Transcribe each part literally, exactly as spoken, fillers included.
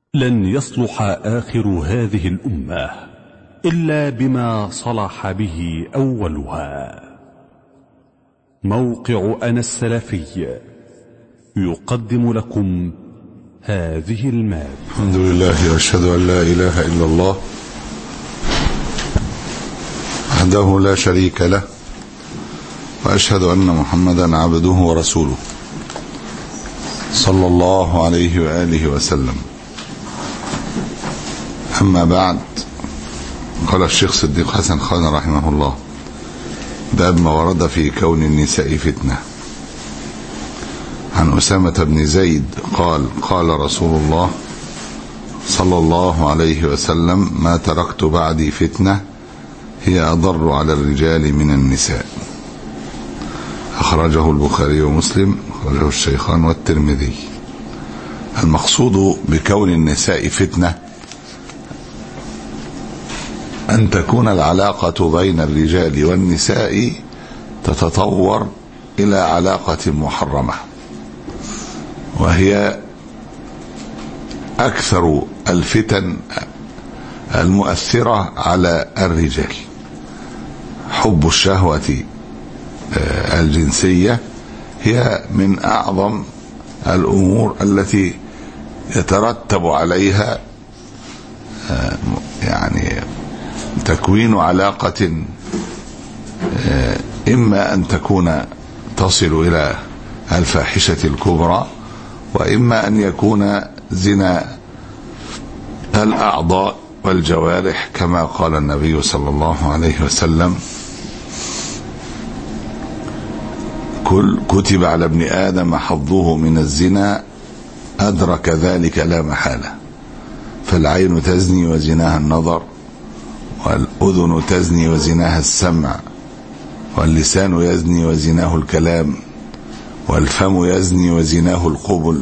لن يصلح آخر هذه الأمة إلا بما صلح به أولها. موقع أنا السلفي يقدم لكم هذه المادة. الحمد لله وأشهد أن لا إله إلا الله وحده لا شريك له، وأشهد أن محمدا عبده ورسوله صلى الله عليه وآله وسلم. أما بعد، قال الشيخ صديق حسن خان رحمه الله: باب ما ورد في كون النساء فتنة. عن أسامة بن زيد قال: قال رسول الله صلى الله عليه وسلم: ما تركت بعدي فتنة هي أضر على الرجال من النساء. أخرجه البخاري ومسلم، أخرجه الشيخان والترمذي. المقصود بكون النساء فتنة أن تكون العلاقة بين الرجال والنساء تتطور إلى علاقة محرمة، وهي أكثر الفتن المؤثرة على الرجال. حب الشهوة الجنسية هي من أعظم الأمور التي يترتب عليها يعني تكوين علاقة إما أن تكون تصل إلى الفاحشة الكبرى، وإما أن يكون زنا الأعضاء والجوارح، كما قال النبي صلى الله عليه وسلم: كل كتب على ابن آدم حظه من الزنا أدرك ذلك لا محالة، فالعين تزني وزناها النظر، والأذن تزني وزناها السمع، واللسان يزني وزناه الكلام، والفم يزني وزناه القبل،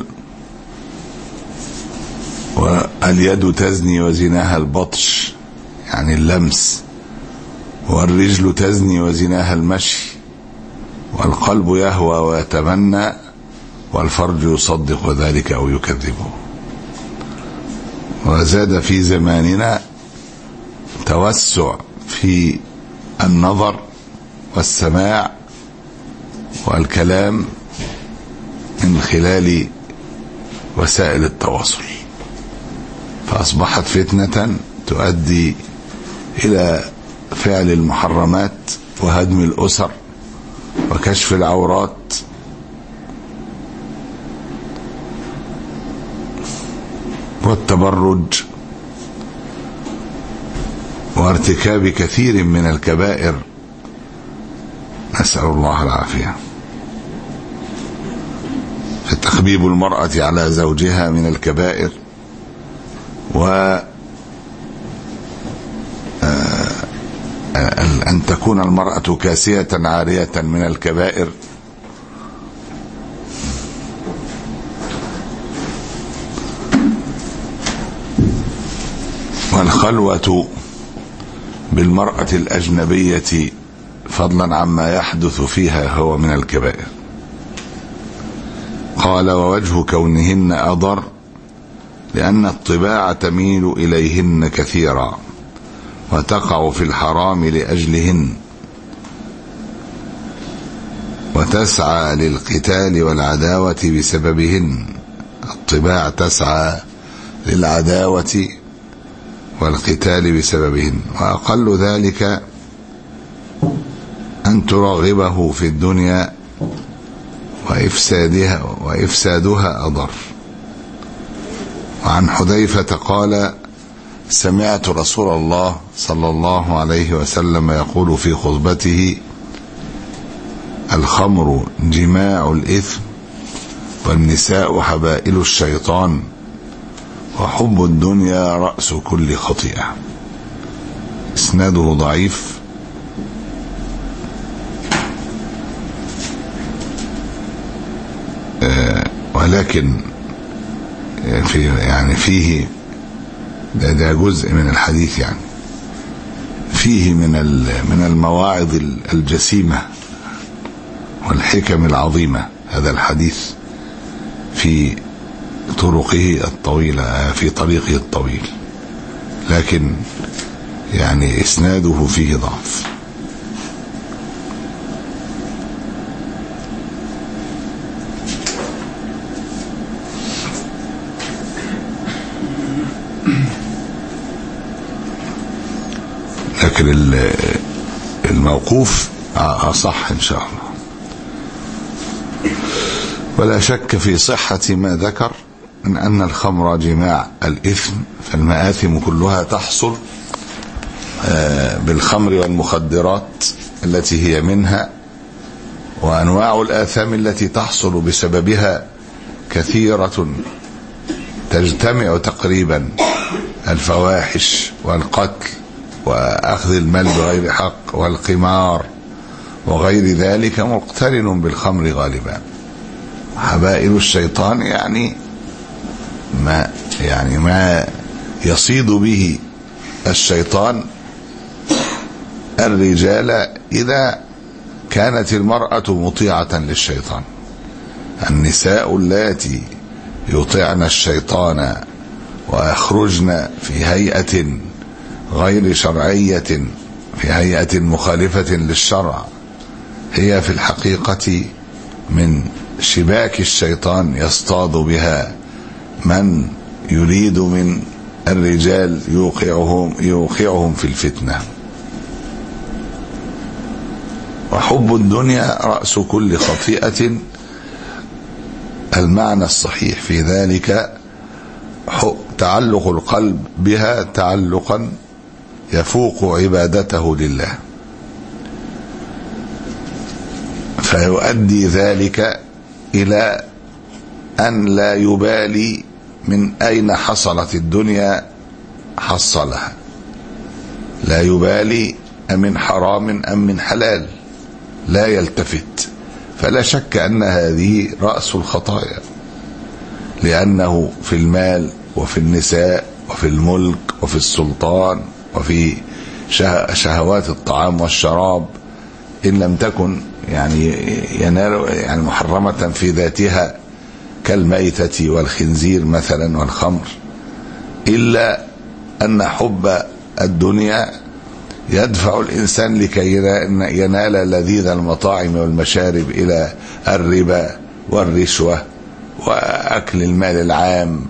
واليد تزني وزناها البطش يعني اللمس، والرجل تزني وزناها المشي، والقلب يهوى ويتمنى، والفرج يصدق ذلك أو يكذبه. وزاد في زماننا توسع في النظر والسماع والكلام من خلال وسائل التواصل، فأصبحت فتنة تؤدي إلى فعل المحرمات وهدم الأسر وكشف العورات والتبرج وارتكاب كثير من الكبائر، نسأل الله العافية. فتخبيب المرأة على زوجها من الكبائر، و أن تكون المرأة كاسية عارية من الكبائر، والخلوة بالمرأة الأجنبية فضلا عما يحدث فيها هو من الكبائر. قال: ووجه كونهن أضر لأن الطباع تميل إليهن كثيرا وتقع في الحرام لأجلهن، وتسعى للقتال والعداوة بسببهن. الطباع تسعى للعداوة والقتال بسببهن، وأقل ذلك أن ترغبه في الدنيا وإفسادها, وإفسادها أضر. وعن حذيفة قال: سمعت رسول الله صلى الله عليه وسلم يقول في خطبته: الخمر جماع الإثم، والنساء حبائل الشيطان، وحب الدنيا رأس كل خطيئة. اسناده ضعيف، ولكن في يعني فيه ده, ده جزء من الحديث، يعني فيه من من المواعظ الجسيمة والحكم العظيمة هذا الحديث في طرقه الطويلة، في طريقه الطويل، لكن يعني إسناده فيه ضعف. لكن الموقوف أصح إن شاء الله. ولا شك في صحة ما ذكر من أن الخمر جماع الإثم، فالمآثم كلها تحصل بالخمر والمخدرات التي هي منها، وأنواع الآثام التي تحصل بسببها كثيرة تجتمع تقريبا، الفواحش والقتل وأخذ المال بغير حق والقمار وغير ذلك مقترن بالخمر غالبا. حبائل الشيطان يعني ما يعني ما يصيد به الشيطان الرجال إذا كانت المرأة مطيعة للشيطان. النساء اللاتي يطيعن الشيطان ويخرجن في هيئة غير شرعية، في هيئة مخالفة للشرع، هي في الحقيقة من شباك الشيطان يصطاد بها من يريد من الرجال يوقعهم يوقعهم في الفتنة. وحب الدنيا رأس كل خطيئة، المعنى الصحيح في ذلك تعلق القلب بها تعلقا يفوق عبادته لله، فيؤدي ذلك إلى أن لا يبالي من أين حصلت الدنيا حصلها، لا يبالي أمن حرام أم من حلال، لا يلتفت. فلا شك أن هذه رأس الخطايا، لأنه في المال وفي النساء وفي الملك وفي السلطان وفي شهوات الطعام والشراب، إن لم تكن يعني ينال يعني محرمة في ذاتها كالميتة والخنزير مثلا والخمر، إلا أن حب الدنيا يدفع الإنسان لكي ينال لذيذ المطاعم والمشارب إلى الربا والرشوة وأكل المال العام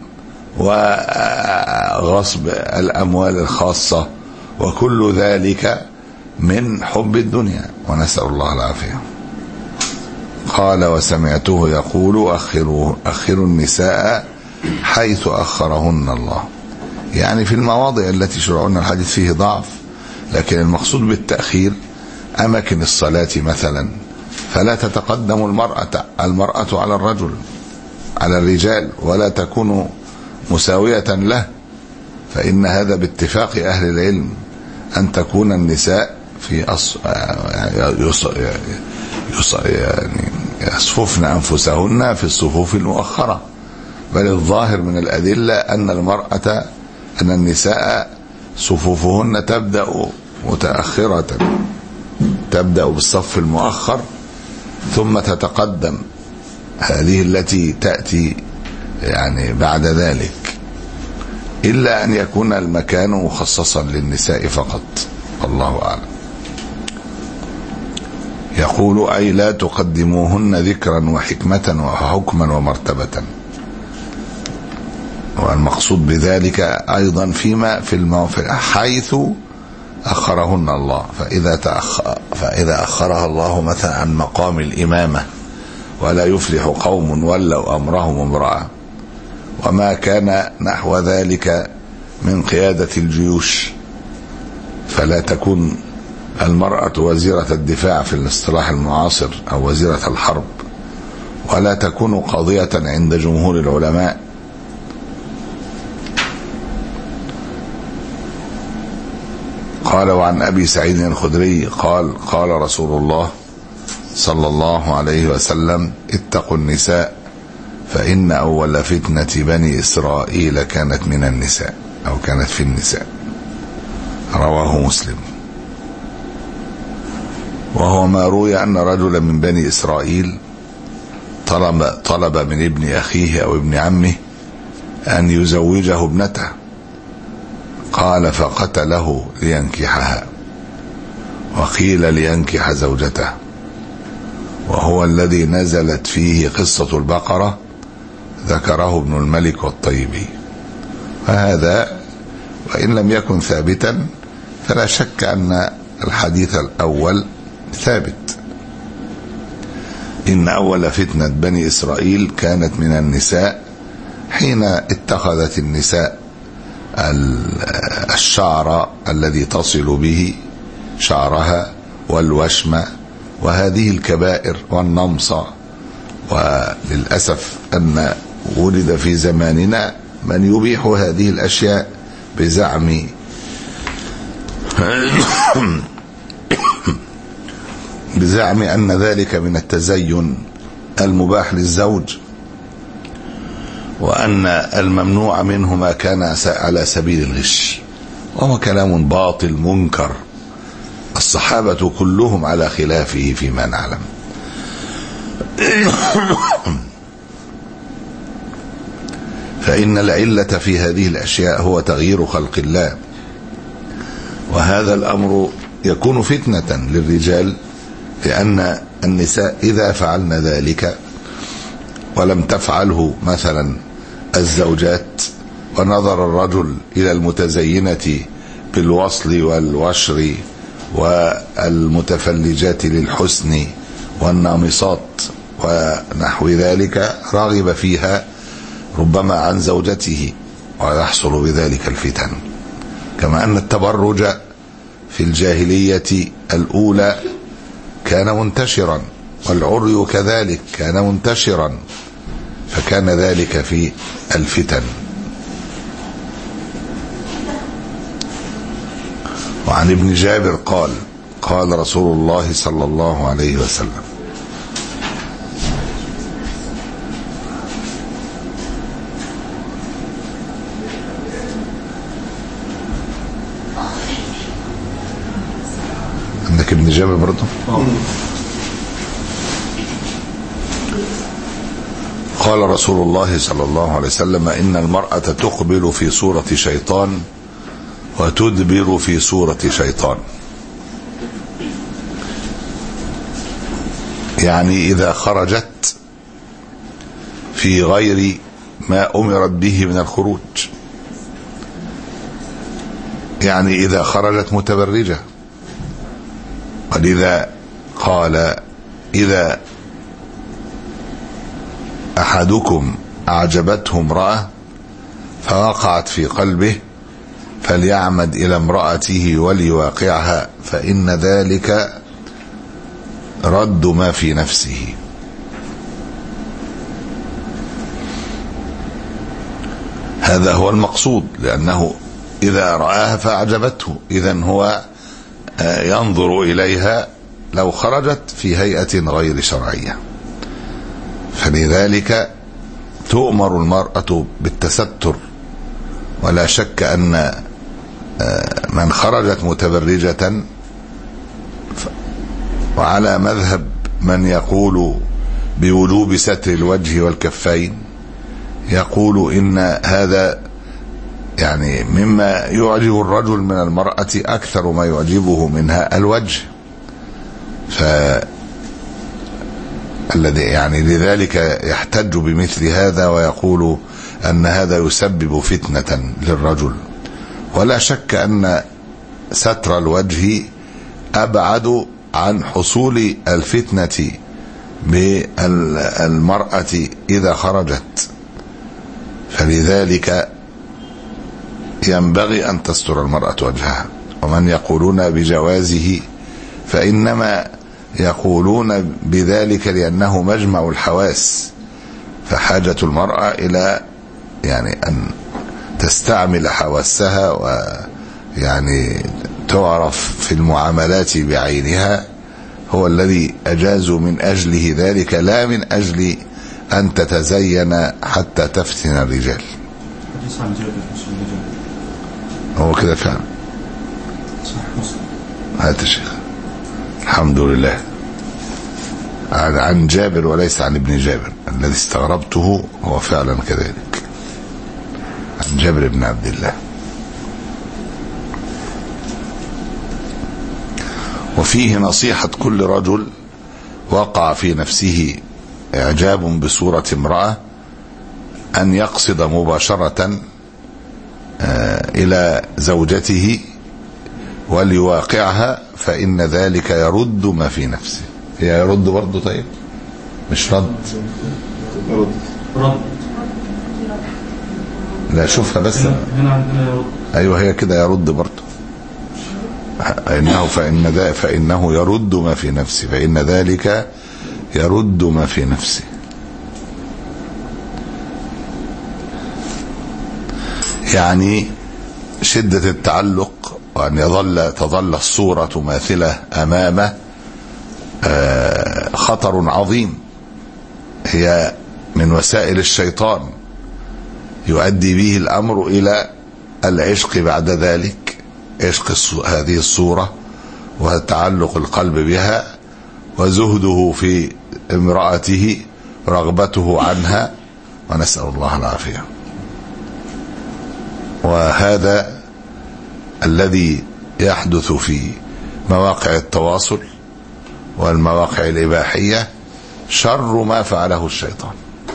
وغصب الأموال الخاصة، وكل ذلك من حب الدنيا، ونسأل الله العافية. قال: وسمعته يقول: أخروا, أخروا النساء حيث أخرهن الله. يعني في المواضع التي شرعنا الحديث فيه ضعف، لكن المقصود بالتأخير أماكن الصلاة مثلا، فلا تتقدم المرأة المرأة على الرجل على الرجال ولا تكون مساوية له، فإن هذا باتفاق أهل العلم أن تكون النساء في أص... يص... يص... يعني يصففن أنفسهن في الصفوف المؤخرة، بل الظاهر من الأدلة أن المرأة أن النساء صفوفهن تبدأ متأخرة، تبدأ بالصف المؤخر ثم تتقدم، هذه التي تأتي يعني بعد ذلك، إلا أن يكون المكان مخصصا للنساء فقط، الله أعلم. يقول: أي لا تقدموهن ذكرا وحكمة وحكما ومرتبة. والمقصود بذلك أيضا فيما في الموافق حيث أخرهن الله، فإذا, تأخر فإذا أخرها الله مثلا عن مقام الإمامة، ولا يفلح قوم ولوا أمرهم امرأة، وما كان نحو ذلك من قيادة الجيوش، فلا تكون المرأة وزيرة الدفاع في الاصطلاح المعاصر أو وزيرة الحرب، ولا تكون قاضية عند جمهور العلماء. قال: وعن أبي سعيد الخدري قال: قال رسول الله صلى الله عليه وسلم: اتقوا النساء فإن أول فتنة بني إسرائيل كانت من النساء، أو كانت في النساء. رواه مسلم. وهو ما روي أن رجلا من بني إسرائيل طلب, طلب من ابن أخيه أو ابن عمه أن يزوجه ابنته، قال فقتله لينكحها، وقيل لينكح زوجته، وهو الذي نزلت فيه قصة البقرة ذكره ابن الملك والطيبي. وهذا وإن لم يكن ثابتا فلا شك أن الحديث الأول ثابت. إن أول فتنة بني إسرائيل كانت من النساء، حين اتخذت النساء الشعر الذي تصل به شعرها والوشم وهذه الكبائر والنمص. وللأسف أن ولد في زماننا من يبيح هذه الأشياء بزعم بزعم أن ذلك من التزين المباح للزوج، وأن الممنوع منه ما كان على سبيل الغش، وهو كلام باطل منكر، الصحابة كلهم على خلافه فيما نعلم. فإن العلة في هذه الأشياء هو تغيير خلق الله، وهذا الأمر يكون فتنة للرجال، لأن النساء إذا فعلن ذلك ولم تفعله مثلا الزوجات، ونظر الرجل إلى المتزينة بالوصل والوشر والمتفلجات للحسن والنامصات ونحو ذلك، رغب فيها ربما عن زوجته، ويحصل بذلك الفتن. كما أن التبرج في الجاهلية الأولى كان منتشرا، والعري كذلك كان منتشرا، فكان ذلك في الفتن. وعن ابن جابر قال قال رسول الله صلى الله عليه وسلم: عندك ابن جابر برضه؟ قال رسول الله صلى الله عليه وسلم: إن المرأة تقبل في صورة شيطان وتدبر في صورة شيطان. يعني إذا خرجت في غير ما أمرت به من الخروج، يعني إذا خرجت متبرجة. ولذا قال: إذا أحدكم أعجبته امرأة فوقعت في قلبه فليعمد إلى امرأته وليواقعها، فإن ذلك رد ما في نفسه. هذا هو المقصود، لأنه إذا رآها فأعجبته إذن هو ينظر إليها لو خرجت في هيئة غير شرعية. فلذلك تؤمر المرأة بالتستر، ولا شك أن من خرجت متبرجة، وعلى مذهب من يقول بوجوب ستر الوجه والكفين، يقول إن هذا يعني مما يعجب الرجل من المرأة أكثر ما يعجبه منها الوجه. ف الذي يعني لذلك يحتج بمثل هذا ويقول أن هذا يسبب فتنة للرجل. ولا شك أن ستر الوجه أبعد عن حصول الفتنة بالمرأة إذا خرجت، فلذلك ينبغي أن تستر المرأة وجهها. ومن يقولون بجوازه فإنما يقولون بذلك لأنه مجمع الحواس، فحاجة المرأة إلى يعني أن تستعمل حواسها ويعني تعرف في المعاملات بعينها، هو الذي أجازوا من أجله ذلك، لا من أجل أن تتزين حتى تفتن الرجال. هو كده فعلا. هات يا شيخ. الحمد لله. عن جابر وليس عن ابن جابر، الذي استغربته هو فعلا كذلك. جابر بن عبد الله. وفيه نصيحة كل رجل وقع في نفسه إعجاب بصورة امرأة أن يقصد مباشرة إلى زوجته وليواقعها، فإن ذلك يرد ما في نفسه. هي يرد برضه؟ طيب مش رد، رد. لا شوفها بس. هنا عندنا يرد. أيوه هي كده يرد برضه. إنه فإن ذا فإنه يرد ما في نفسه، فإن ذلك يرد ما في نفسه. يعني شدة التعلق، وأن يظل تظل الصورة ماثلة أمامه خطر عظيم، هي من وسائل الشيطان يؤدي به الأمر إلى العشق بعد ذلك، عشق هذه الصورة وتعلق القلب بها وزهده في امرأته، رغبته عنها، ونسأل الله العافية. وهذا الذي يحدث في مواقع التواصل والمواقع الإباحية شر ما فعله الشيطان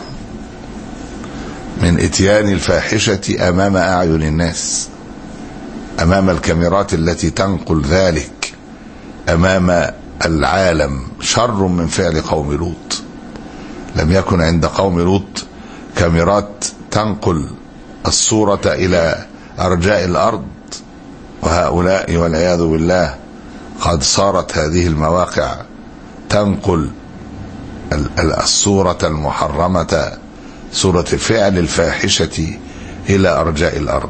من إتيان الفاحشة أمام أعين الناس، أمام الكاميرات التي تنقل ذلك أمام العالم، شر من فعل قوم لوط. لم يكن عند قوم لوط كاميرات تنقل الصورة إلى أرجاء الأرض، وهؤلاء والعياذ بالله قد صارت هذه المواقع تنقل الصورة المحرمة، صورة فعل الفاحشة، إلى أرجاء الأرض.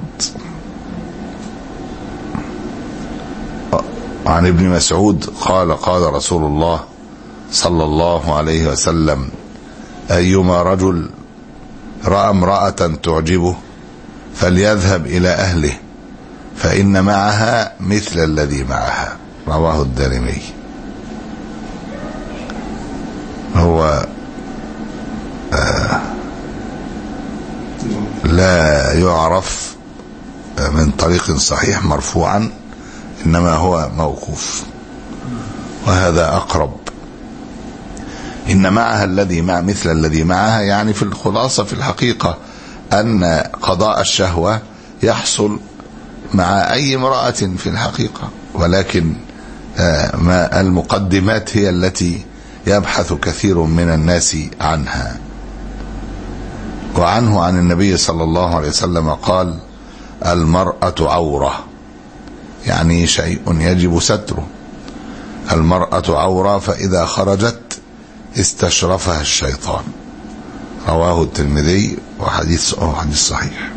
عن ابن مسعود قال قال رسول الله صلى الله عليه وسلم: أيما رجل رأى امرأة تعجبه فليذهب إلى أهله فإن معها مثل الذي معها. رواه الدارمي. هو آه لا يعرف من طريق صحيح مرفوعا، إنما هو موقوف، وهذا أقرب. إن معها الذي مع مثل الذي معها، يعني في الخلاصة في الحقيقة أن قضاء الشهوة يحصل مع أي امرأة في الحقيقة، ولكن ما المقدمات هي التي يبحث كثير من الناس عنها. وعنه عن النبي صلى الله عليه وسلم قال: المرأة عورة، يعني شيء يجب ستره. المرأة عورة فإذا خرجت استشرفها الشيطان. رواه الترمذي وحديث حديث صحيح.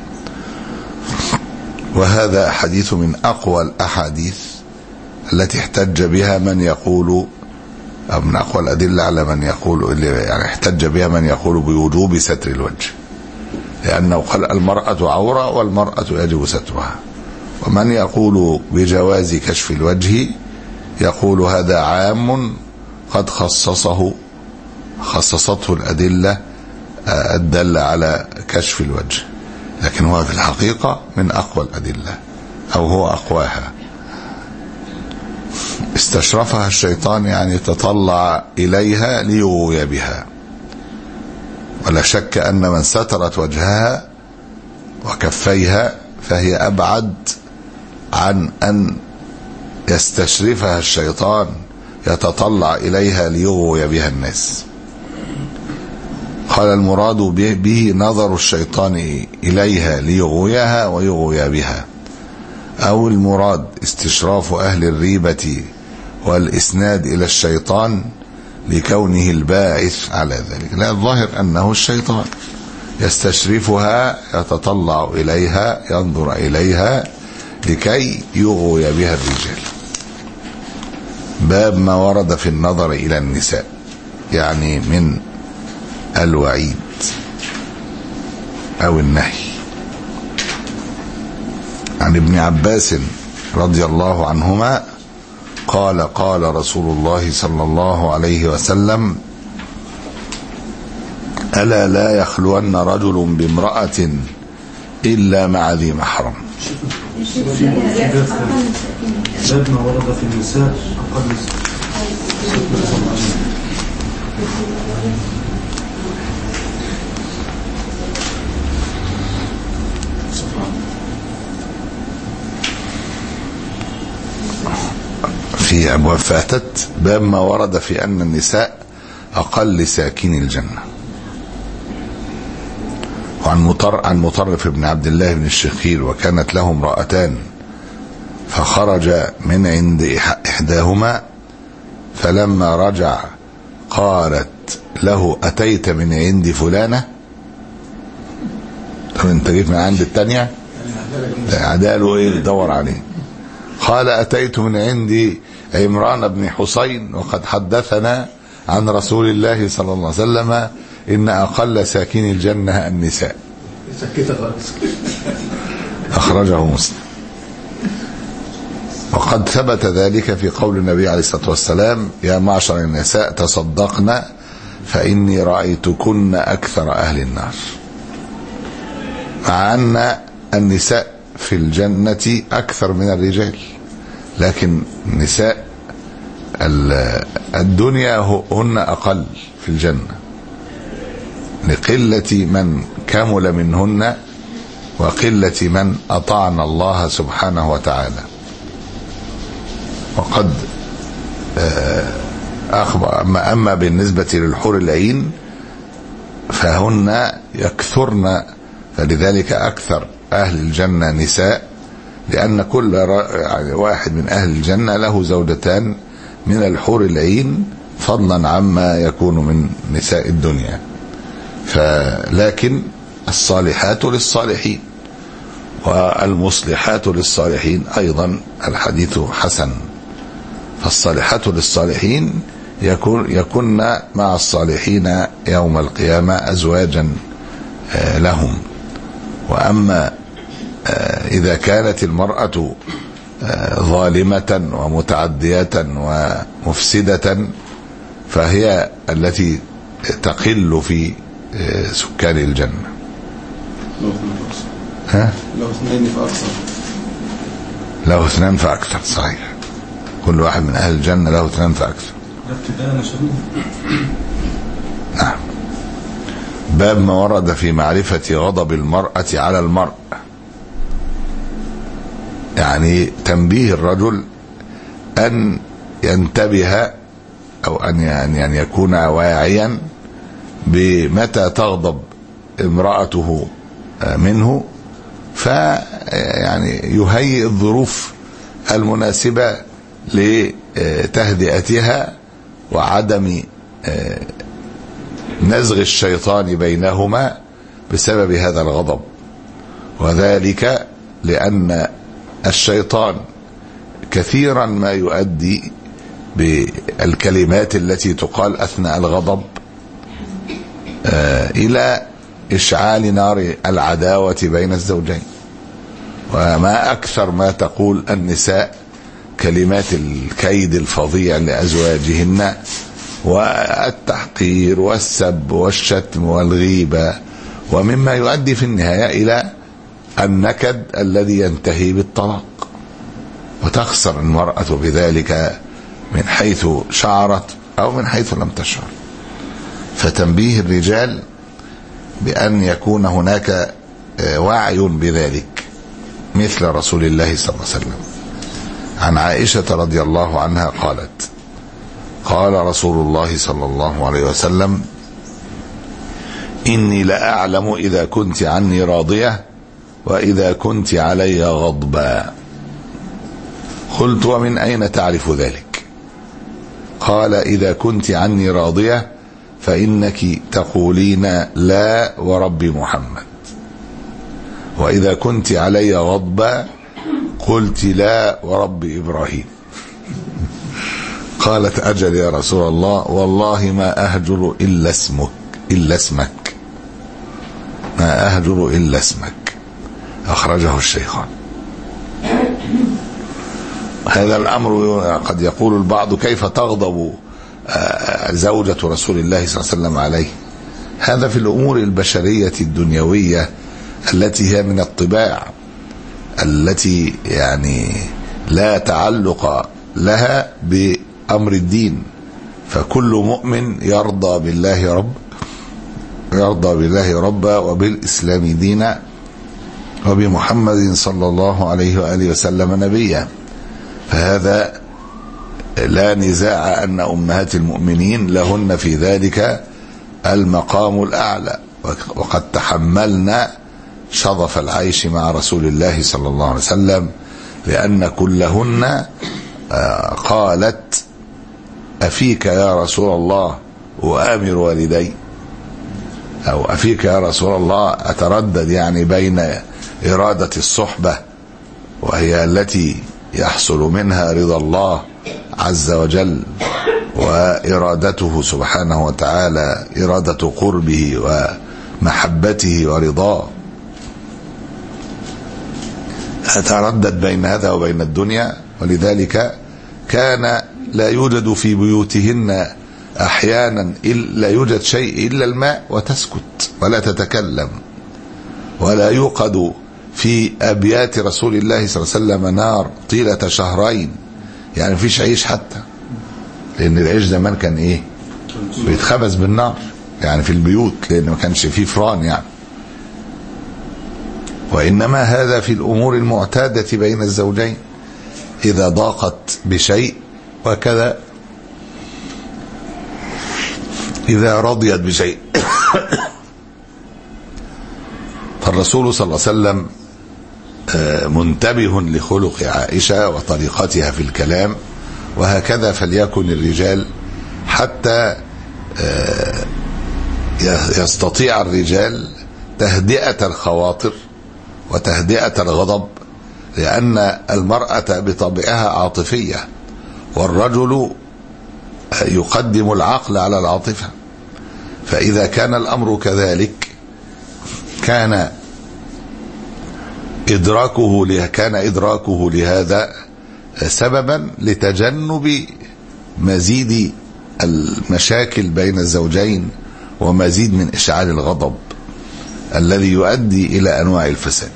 وهذا حديث من أقوى الأحاديث التي احتج بها من يقول، أو من أقوى الأدلة على من يقول، يعني احتج بها من يقول بوجوب ستر الوجه، لأنه قال المرأة عورة والمرأة يجب سترها. ومن يقول بجواز كشف الوجه يقول هذا عام قد خصصه خصصته الأدلة الدالة على كشف الوجه، لكن هو في الحقيقة من أقوى الأدلة، أو هو أقواها. استشرفها الشيطان يعني تطلع إليها ليغوي بها. ولا شك أن من سترت وجهها وكفيها فهي أبعد عن أن يستشرفها الشيطان يتطلع إليها ليغوي بها الناس. قال المراد به نظر الشيطان إليها ليغويها ويغوي بها، أو المراد استشراف أهل الريبة والإسناد إلى الشيطان لكونه الباعث على ذلك. لا، الظاهر أنه الشيطان يستشرفها، يتطلع إليها، ينظر إليها لكي يغوي بها الرجال. باب ما ورد في النظر إلى النساء، يعني من الوعيد أو النهي. عن ابن عباس رضي الله عنهما قال قال رسول الله صلى الله عليه وسلم: ألا لا يخلون رجل بامرأة إلا مع ذي محرم. باب ما ورد في النساء أقل في أبواب فاتت. باب ما ورد في أن النساء أقل ساكن الجنة. وعن مطر عن مطرف بن عبد الله بن الشخير وكانت له امرأتان فخرج من عند إحداهما فلما رجع قالت له أتيت من عند فلانة. طب انت جيت من عند التانية؟ عداله ايه دور عليه. قال أتيت من عند عمران بن حسين وقد حدثنا عن رسول الله صلى الله عليه وسلم إن أقل ساكن الجنة النساء. أخرجه مسلم. وقد ثبت ذلك في قول النبي عليه الصلاة والسلام يا معشر النساء تصدقن فإني رأيتكن أكثر أهل النار. مع أن النساء في الجنة أكثر من الرجال، لكن نساء الدنيا هن أقل في الجنة لقلة من كمل منهن وقلة من أطعن الله سبحانه وتعالى. وقد أخبر أما, أما بالنسبة للحور العين فهن يكثرن، فلذلك أكثر أهل الجنة نساء، لأن كل واحد من أهل الجنة له زوجتان من الحور العين فضلا عما يكون من نساء الدنيا. فلكن الصالحات للصالحين والمصلحات للصالحين أيضا الحديث حسن. فالصالحات للصالحين يكون يكون مع الصالحين يوم القيامة أزواجا لهم. وأما إذا كانت المرأة ظالمة ومتعدية ومفسدة فهي التي تقل في سكان الجنة. ها؟ لو اثنين فأكثر. له اثنان فأكثر، صحيح. كل واحد من أهل الجنة له اثنان فأكثر. نعم. باب ما ورد في معرفة غضب المرأة على المرء، يعني تنبيه الرجل أن ينتبه أو أن يعني يكون واعيا بمتى تغضب امرأته منه، فيعني يهيئ الظروف المناسبة لتهدئتها وعدم نزغ الشيطان بينهما بسبب هذا الغضب. وذلك لأن الشيطان كثيرا ما يؤدي بالكلمات التي تقال أثناء الغضب إلى إشعال نار العداوة بين الزوجين. وما أكثر ما تقول النساء كلمات الكيد الفظيع لأزواجهن والتحقير والسب والشتم والغيبة، ومما يؤدي في النهاية إلى النكد الذي ينتهي بالطلاق. وتخسر المرأة بذلك من حيث شعرت أو من حيث لم تشعر. فتنبيه الرجال بأن يكون هناك وعي بذلك مثل رسول الله صلى الله عليه وسلم. عن عائشة رضي الله عنها قالت قال رسول الله صلى الله عليه وسلم إني لأعلم إذا كنت عني راضية وإذا كنت علي غضبا. قلت ومن أين تعرف ذلك؟ قال إذا كنت عني راضية فإنك تقولين لا ورب محمد، وإذا كنت علي غضبا قلت لا ورب إبراهيم. قالت أجل يا رسول الله والله ما أهجر إلا اسمك إلا اسمك ما أهجر إلا اسمك. أخرجه الشيخان. هذا الأمر قد يقول البعض كيف تغضب زوجة رسول الله صلى الله عليه وسلم عليه؟ هذا في الأمور البشرية الدنيوية التي هي من الطباع التي يعني لا تعلق لها بأمر الدين. فكل مؤمن يرضى بالله رب يرضى بالله ربا وبالإسلام دينا وبمحمد صلى الله عليه وآله وسلم نبيا. فهذا لا نزاع أن أمهات المؤمنين لهن في ذلك المقام الأعلى، وقد تحملنا شظف العيش مع رسول الله صلى الله عليه وسلم، لأن كلهن قالت أفيك يا رسول الله وآمر والدي، أو أفيك يا رسول الله أتردد يعني بين إرادة الصحبة وهي التي يحصل منها رضا الله عز وجل وإرادته سبحانه وتعالى إرادة قربه ومحبته ورضاه، أتردد بين هذا وبين الدنيا. ولذلك كان لا يوجد في بيوتهن أحيانا لا يوجد شيء إلا الماء وتسكت ولا تتكلم، ولا يوقد في أبيات رسول الله صلى الله عليه وسلم نار طيلة شهرين، يعني مفيش عيش حتى، لأن العيش زمان كان إيه بيتخبز بالنار يعني في البيوت، لأن ما كانش فيه فران يعني. وإنما هذا في الأمور المعتادة بين الزوجين إذا ضاقت بشيء، وكذا إذا رضيت بشيء. فالرسول صلى الله عليه وسلم منتبه لخلق عائشة وطريقتها في الكلام، وهكذا فليكن الرجال حتى يستطيع الرجال تهدئة الخواطر وتهدئة الغضب، لأن المرأة بطبعها عاطفية، والرجل يقدم العقل على العاطفة. فإذا كان الأمر كذلك كان إدراكه كان إدراكه لهذا سببا لتجنب مزيد المشاكل بين الزوجين ومزيد من إشعال الغضب الذي يؤدي إلى أنواع الفساد.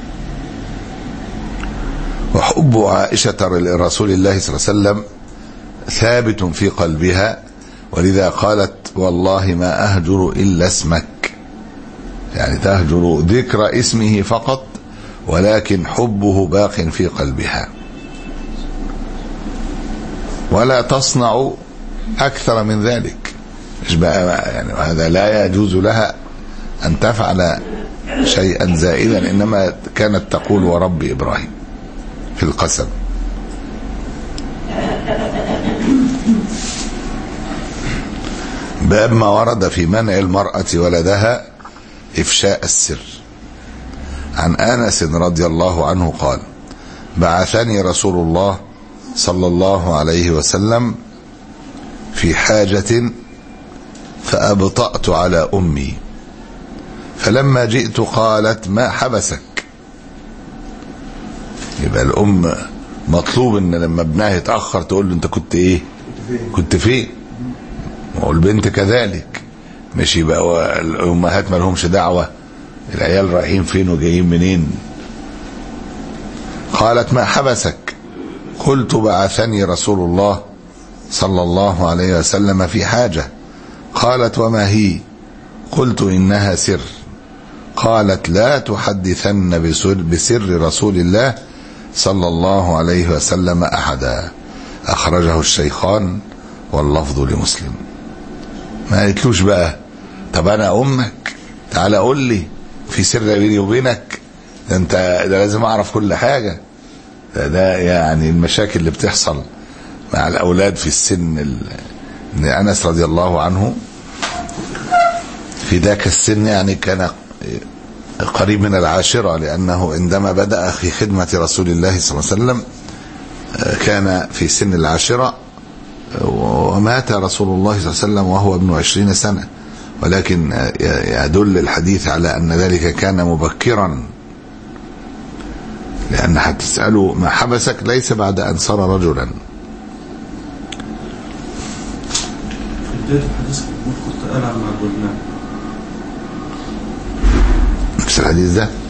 وحب عائشة لرسول الله صلى الله عليه وسلم ثابت في قلبها، ولذا قالت والله ما أهجر إلا اسمك، يعني تهجر ذكر اسمه فقط، ولكن حبه باق في قلبها، ولا تصنع أكثر من ذلك. مش بقى يعني هذا لا يجوز لها أن تفعل شيئا زائدا، إنما كانت تقول ورب إبراهيم في القسم. باب ما ورد في منع المرأة ولدها إفشاء السر. عن أنس رضي الله عنه قال بعثني رسول الله صلى الله عليه وسلم في حاجة فأبطأت على أمي، فلما جئت قالت ما حبسك. يبقى الأم مطلوب ان لما ابنها يتأخر تقول له انت كنت ايه كنت فين، والبنت كذلك. مش يبقى الأمهات ما لهمش دعوة العيال رايحين فين وجايين منين. قالت ما حبسك؟ قلت بعثني رسول الله صلى الله عليه وسلم في حاجة. قالت وما هي؟ قلت إنها سر. قالت لا تحدثن بسر, بسر رسول الله صلى الله عليه وسلم أحدا. أخرجه الشيخان واللفظ لمسلم. ما قلتلوش بقى طب أنا أمك تعالى قول لي في سر بيني وبينك، ده أنت ده لازم أعرف كل حاجة. ده, ده يعني المشاكل اللي بتحصل مع الأولاد في السن. إن أنس رضي الله عنه في ذاك السن يعني كان قريب من العاشرة، لأنه عندما بدأ في خدمة رسول الله صلى الله عليه وسلم كان في سن العاشرة، ومات رسول الله صلى الله عليه وسلم وهو ابن عشرين سنة، ولكن يدل الحديث على أن ذلك كان مبكرا، لأن هتسأله ما حبسك ليس بعد أن صار رجلا. في بداية الحديث كنت ألعب مع الولدان نفس الحديث ده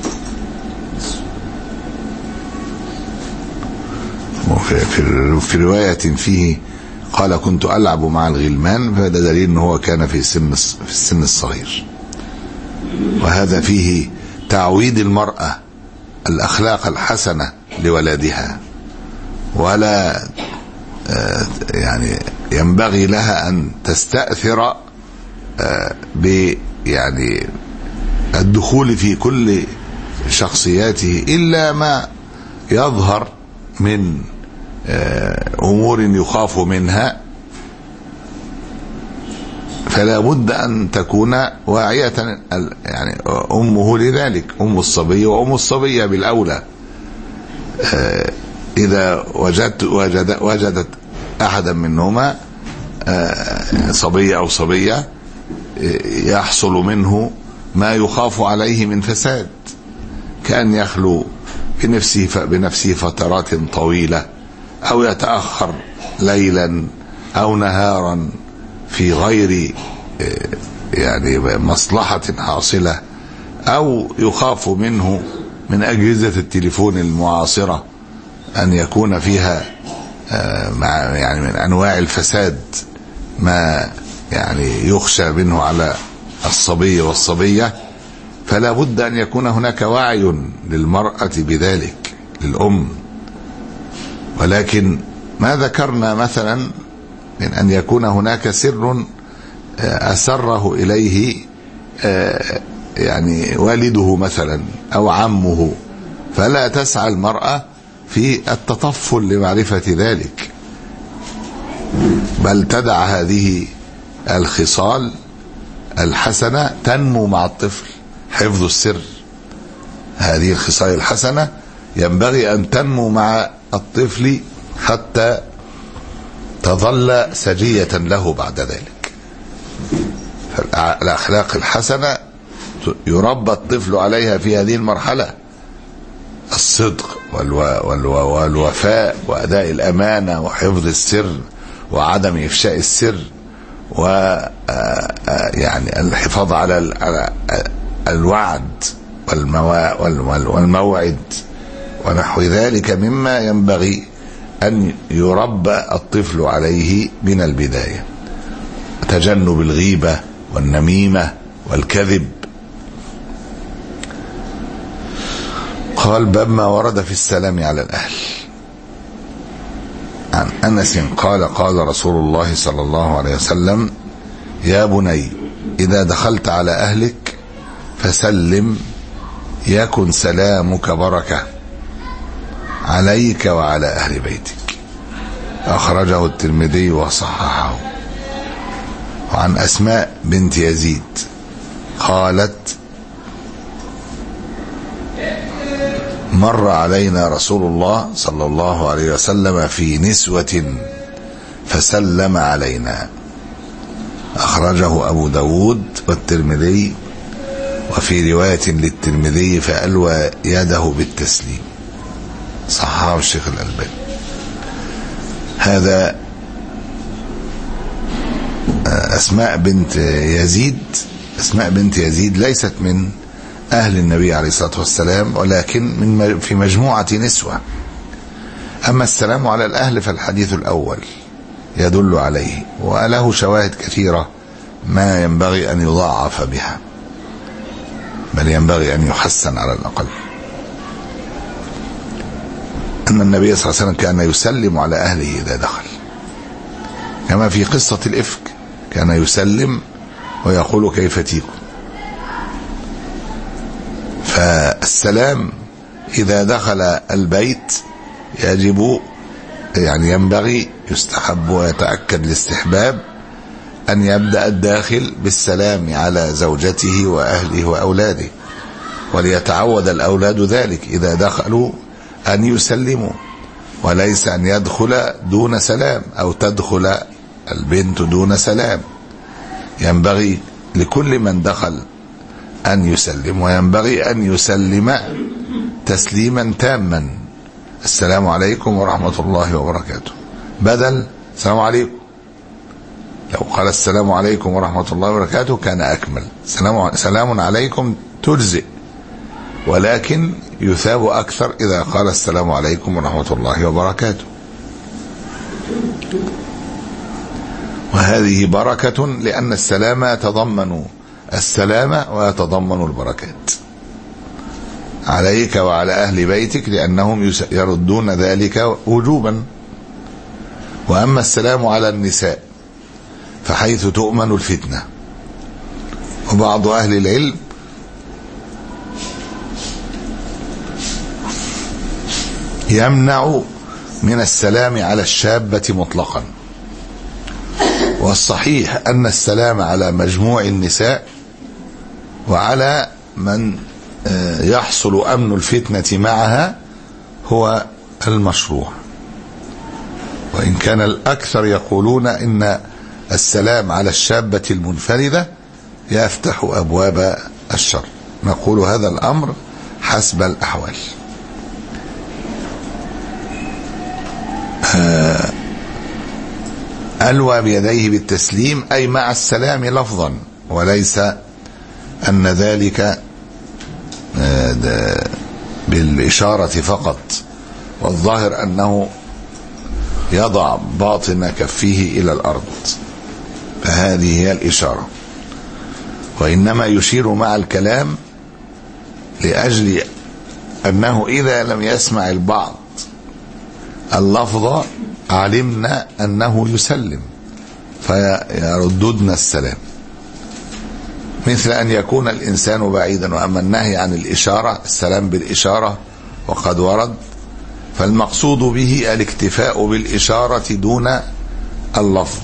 في, في, في رواية فيه قال كنت ألعب مع الغلمان، فهذا دليل أنه هو كان في سن في السن الصغير. وهذا فيه تعويد المرأة الأخلاق الحسنة لولدها، ولا يعني ينبغي لها أن تستأثر ب يعني الدخول في كل شخصياته إلا ما يظهر من أمور يخاف منها، فلا بد أن تكون واعية يعني أمه لذلك، أم الصبي وأم الصبية بالأولى. إذا وجدت وجد وجدت أحدا منهما صبية أو صبية يحصل منه ما يخاف عليه من فساد، كأن يخلو بنفسه بنفسه فترات طويلة، أو يتأخر ليلا أو نهارا في غير يعني مصلحة حاصلة، أو يخاف منه من أجهزة التليفون المعاصرة أن يكون فيها مع يعني من أنواع الفساد ما يعني يخشى منه على الصبي والصبية. فلا بد أن يكون هناك وعي للمرأة بذلك للأم. ولكن ما ذكرنا مثلا من أن يكون هناك سر أسره إليه يعني والده مثلا أو عمه، فلا تسعى المرأة في التطفل لمعرفة ذلك، بل تدع هذه الخصال الحسنة تنمو مع الطفل. حفظ السر، هذه الخصال الحسنة ينبغي أن تنمو مع الطفل حتى تظل سجية له بعد ذلك. فالأخلاق الحسنة يربى الطفل عليها في هذه المرحلة، الصدق والو... والو... والوفاء وأداء الأمانة وحفظ السر وعدم إفشاء السر، و يعني الحفاظ على الوعد والموعد ونحو ذلك مما ينبغي أن يربى الطفل عليه من البداية. تجنب الغيبة والنميمة والكذب. قال باب ما ورد في السلام على الأهل. عن أنس قال قال رسول الله صلى الله عليه وسلم: يا بني إذا دخلت على أهلك فسلم يكن سلامك بركة عليك وعلى أهل بيتك. أخرجه الترمذي وصححه. وعن أسماء بنت يزيد قالت: مر علينا رسول الله صلى الله عليه وسلم في نسوة فسلم علينا. أخرجه أبو داود والترمذي، وفي رواية للترمذي فألوى يده بالتسليم. صححه الشيخ الألباني. هذا أسماء بنت يزيد. أسماء بنت يزيد ليست من أهل النبي عليه الصلاة والسلام، ولكن من في مجموعة نسوة. أما السلام على الأهل فالحديث الأول يدل عليه، وله شواهد كثيرة ما ينبغي أن يضاعف بها، بل ينبغي أن يحسن على الأقل. أن النبي صلى الله عليه وسلم كان يسلم على أهله إذا دخل، كما في قصة الإفك كان يسلم ويقول كيف تيكم. فالسلام إذا دخل البيت يجب يعني ينبغي يستحب ويتأكد الاستحباب أن يبدأ الداخل بالسلام على زوجته وأهله وأولاده، وليتعود الأولاد ذلك إذا دخلوا أن يسلموا، وليس أن يدخل دون سلام أو تدخل البنت دون سلام. ينبغي لكل من دخل أن يسلم، وينبغي أن يسلم تسليما تاما: السلام عليكم ورحمة الله وبركاته، بدل السلام عليكم. لو قال السلام عليكم ورحمة الله وبركاته كان أكمل. سلام, سلام عليكم تجزئ، ولكن يثاب أكثر إذا قال السلام عليكم ورحمة الله وبركاته. وهذه بركة لأن السلام يتضمن السلام ويتضمن البركات عليك وعلى أهل بيتك، لأنهم يردون ذلك وجوبا. وأما السلام على النساء فحيث تؤمن الفتنة. وبعض أهل العلم يمنع من السلام على الشابة مطلقا، والصحيح أن السلام على مجموع النساء وعلى من يحصل أمن الفتنة معها هو المشروع، وإن كان الأكثر يقولون إن السلام على الشابة المنفردة يفتح أبواب الشر. نقول هذا الأمر حسب الأحوال. ألوى بيديه بالتسليم أي مع السلام لفظا، وليس أن ذلك بالإشارة فقط. والظاهر أنه يضع باطن كفيه إلى الأرض، فهذه هي الإشارة. وإنما يشير مع الكلام لأجل أنه إذا لم يسمع البعض اللفظ علمنا أنه يسلم فيرددنا السلام، مثل أن يكون الإنسان بعيدا. وأما النهي عن الإشارة، السلام بالإشارة وقد ورد، فالمقصود به الاكتفاء بالإشارة دون اللفظ.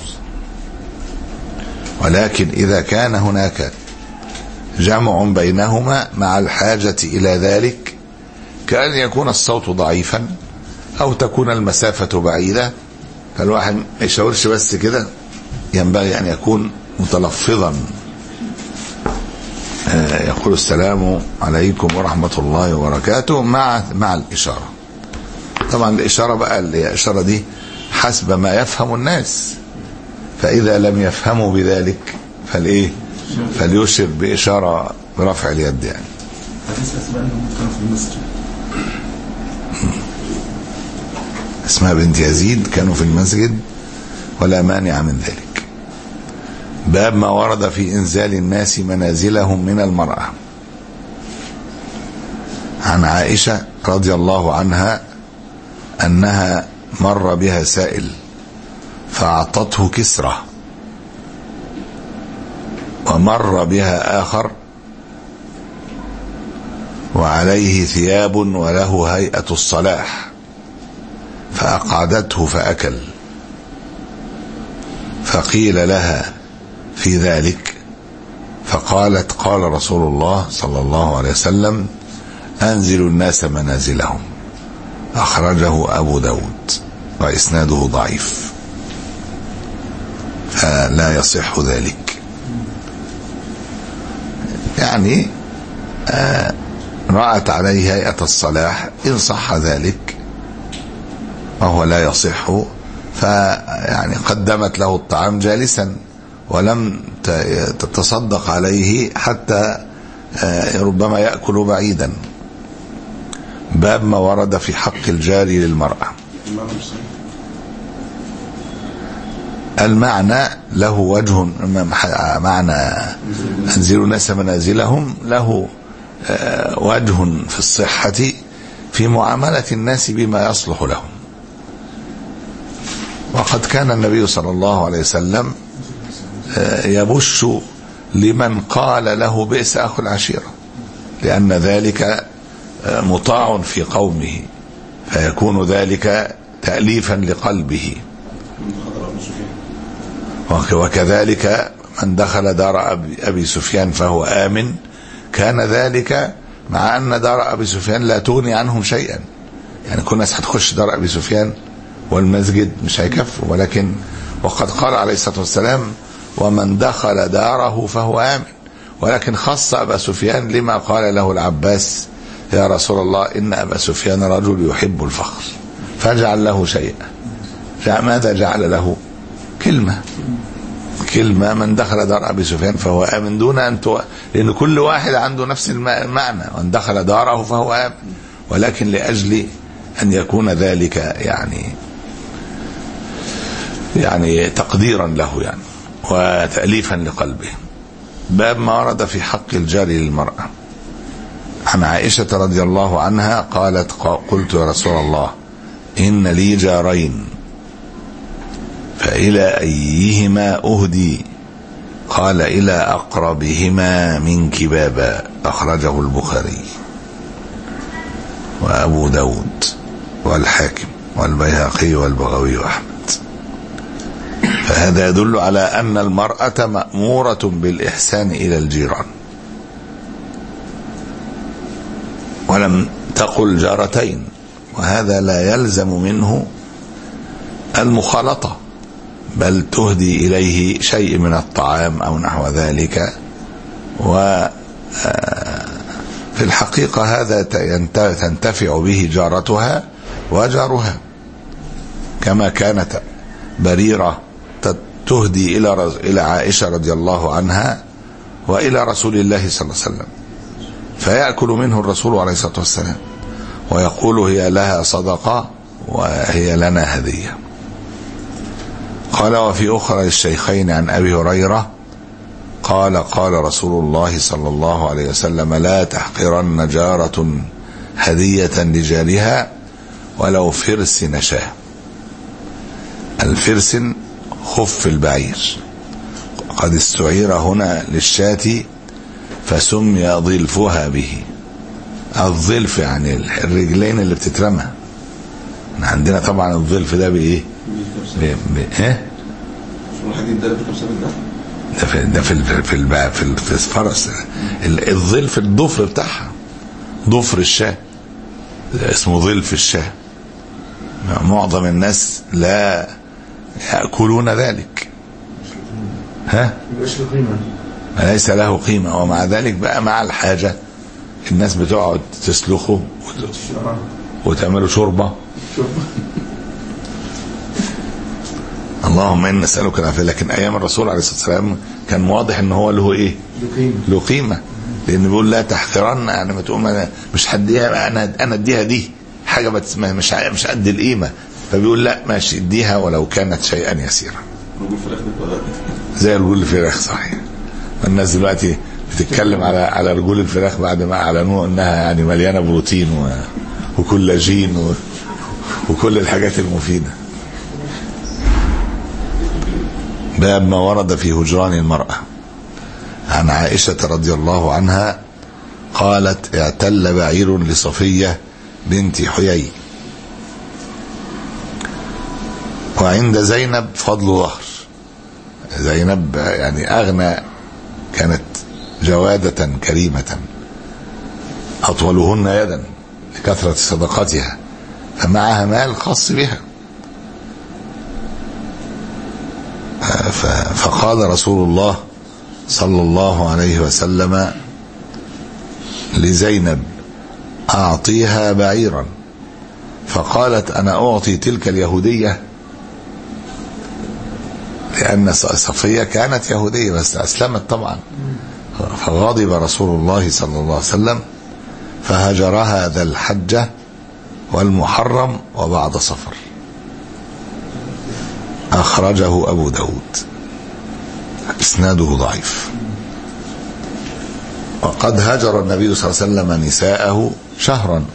ولكن إذا كان هناك جمع بينهما مع الحاجة إلى ذلك، كأن يكون الصوت ضعيفا أو تكون المسافة بعيدة، فالواحد ما يشاورش بس كده، ينبغي أن يكون متلفظا، يقول السلام عليكم ورحمة الله وبركاته مع مع الإشارة. طبعا الإشارة بقى الإشارة دي حسب ما يفهم الناس، فإذا لم يفهموا بذلك فالإيه فليشر بإشارة برفع اليد. يعني اسماء بنت يزيد كانوا في المسجد ولا مانع من ذلك. باب ما ورد في إنزال الناس منازلهم من المرأة. عن عائشة رضي الله عنها أنها مر بها سائل فأعطته كسرة، ومر بها آخر وعليه ثياب وله هيئة الصلاح فأقعدته فأكل، فقيل لها في ذلك فقالت قال رسول الله صلى الله عليه وسلم أنزلوا الناس منازلهم. أخرجه أبو داود وإسناده ضعيف، فلا يصح ذلك. يعني آه رأت عليه هيئة الصلاح، إن صح ذلك وهو لا يصح، فيعني قدمت له الطعام جالسا ولم تتصدق عليه حتى آه ربما يأكل بعيدا. باب ما ورد في حق الجاري للمرأة. المعنى له وجه، معنى أنزلوا الناس منازلهم له وجه في الصحة في معاملة الناس بما يصلح لهم. وقد كان النبي صلى الله عليه وسلم يبش لمن قال له بئس أخو العشيرة، لأن ذلك مطاع في قومه، فيكون ذلك تأليفا لقلبه. وكذلك من دخل دار أبي سفيان فهو آمن، كان ذلك مع أن دار أبي سفيان لا تغني عنهم شيئا. يعني كل الناس هتخش دار أبي سفيان والمسجد مش هيكفوا، ولكن وقد قال عليه الصلاة والسلام ومن دخل داره فهو آمن، ولكن خص أبا سفيان لما قال له العباس يا رسول الله إن أبا سفيان رجل يحب الفخر فاجعل له شيئا. ماذا جعل له؟ كلمة كلمة من دخل دار أبي سفيان فهو آمن، دون أن تو... لأن كل واحد عنده نفس المعنى، وأن دخل داره فهو آمن، ولكن لأجل أن يكون ذلك يعني يعني تقديرا له يعني وتأليفا لقلبه. باب ما ورد في حق الجار للمرأة. عن عائشة رضي الله عنها قالت قلت يا رسول الله إن لي جارين فإلى أيهما أهدي؟ قال إلى أقربهما منك بابا. أخرجه البخاري وأبو داود والحاكم والبيهقي والبغوي وأحمد. فهذا يدل على أن المرأة مأمورة بالإحسان إلى الجيران، ولم تقل جارتين، وهذا لا يلزم منه المخالطة، بل تهدي إليه شيء من الطعام أو نحو ذلك. وفي الحقيقة هذا تنتفع به جارتها وجارها، كما كانت بريرة تهدي إلى إلى عائشة رضي الله عنها وإلى رسول الله صلى الله عليه وسلم، فيأكل منه الرسول عليه الصلاة والسلام ويقول هي لها صدقة وهي لنا هدية. قال وفي أخرى للشيخين عن أبي هريرة قال قال رسول الله صلى الله عليه وسلم لا تحقرن جارة هدية لجارها ولو فرس نشاه. الفرس خف البعير، قد استعير هنا للشاة فسمي ضلفها به. الضلف يعني الرجلين اللي بتترمى. عندنا طبعا الضلف ده بايه؟ ايه ده في ده في في في في الفرس. الضلف الضفر بتاعها، ضفر الشاة اسمه ضلف الشاة. معظم الناس لا يأكلون ذلك، ها ليس له قيمة، ومع ذلك بقى مع الحاجة الناس بتقعد تسلخه وتعمله شوربة. اللهم إن نسألك العافية. لكن أيام الرسول عليه الصلاة والسلام كان واضح إن هو له إيه؟ له قيمة، لأن بيقول لا تحقرن، يعني ما تقوم أنا مش هديها، أنا أنا أديها دي حاجة مش مش قد القيمة، فبيقول لا ماشي اديها ولو كانت شيئا يسيرا. زي رجول الفراخ صحيح. الناس دلوقتي بتتكلم على على رجول الفراخ بعد ما اعلنوا انها يعني مليانه بروتين وكولاجين وكل الحاجات المفيده. باب ما ورد في هجران المرأة. عن عائشة رضي الله عنها قالت اعتل بعير لصفية بنت حيي، وعند زينب فضل ظهر. زينب يعني أغنى، كانت جوادة كريمة، أطولهن يدا لكثرة صدقاتها، فمعها مال خاص بها. فقال رسول الله صلى الله عليه وسلم لزينب أعطيها بعيرا، فقالت أنا أعطي تلك اليهودية، لأن صفية كانت يهودية بس أسلمت طبعا. فغضب رسول الله صلى الله عليه وسلم فهجرها ذا الحجة والمحرم وبعد صفر. أخرجه أبو داود، إسناده ضعيف. وقد هجر النبي صلى الله عليه وسلم نساءه شهرا،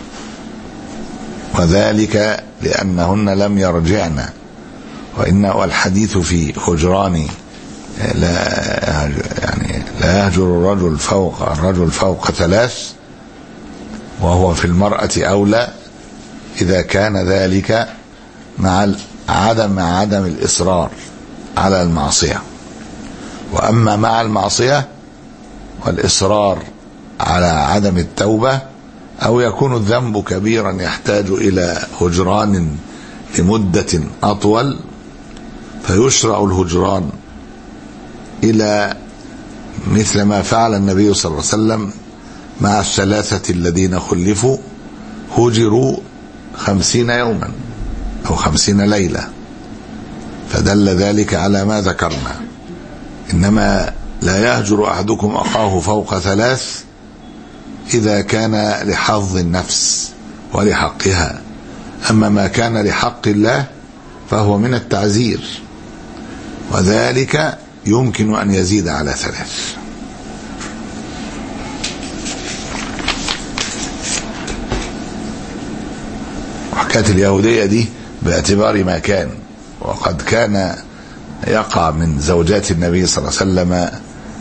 وذلك لأنهن لم يرجعن، وإن والحديث في هجران لا يعني لا يهجر الرجل فوق الرجل فوق ثلاث، وهو في المرأة أولى إذا كان ذلك مع عدم مع عدم الإصرار على المعصية. وأما مع المعصية والإصرار على عدم التوبة، أو يكون الذنب كبيرا يحتاج إلى هجران لمدة أطول، فيشرع الهجران إلى مثل ما فعل النبي صلى الله عليه وسلم مع الثلاثة الذين خلفوا، هجروا خمسين يوما أو خمسين ليلة، فدل ذلك على ما ذكرنا. إنما لا يهجر أحدكم أخاه فوق ثلاث إذا كان لحظ النفس ولحقها، أما ما كان لحق الله فهو من التعزير، وذلك يمكن أن يزيد على ثلاث. وحكاية اليهودية دي باعتبار ما كان، وقد كان يقع من زوجات النبي صلى الله عليه وسلم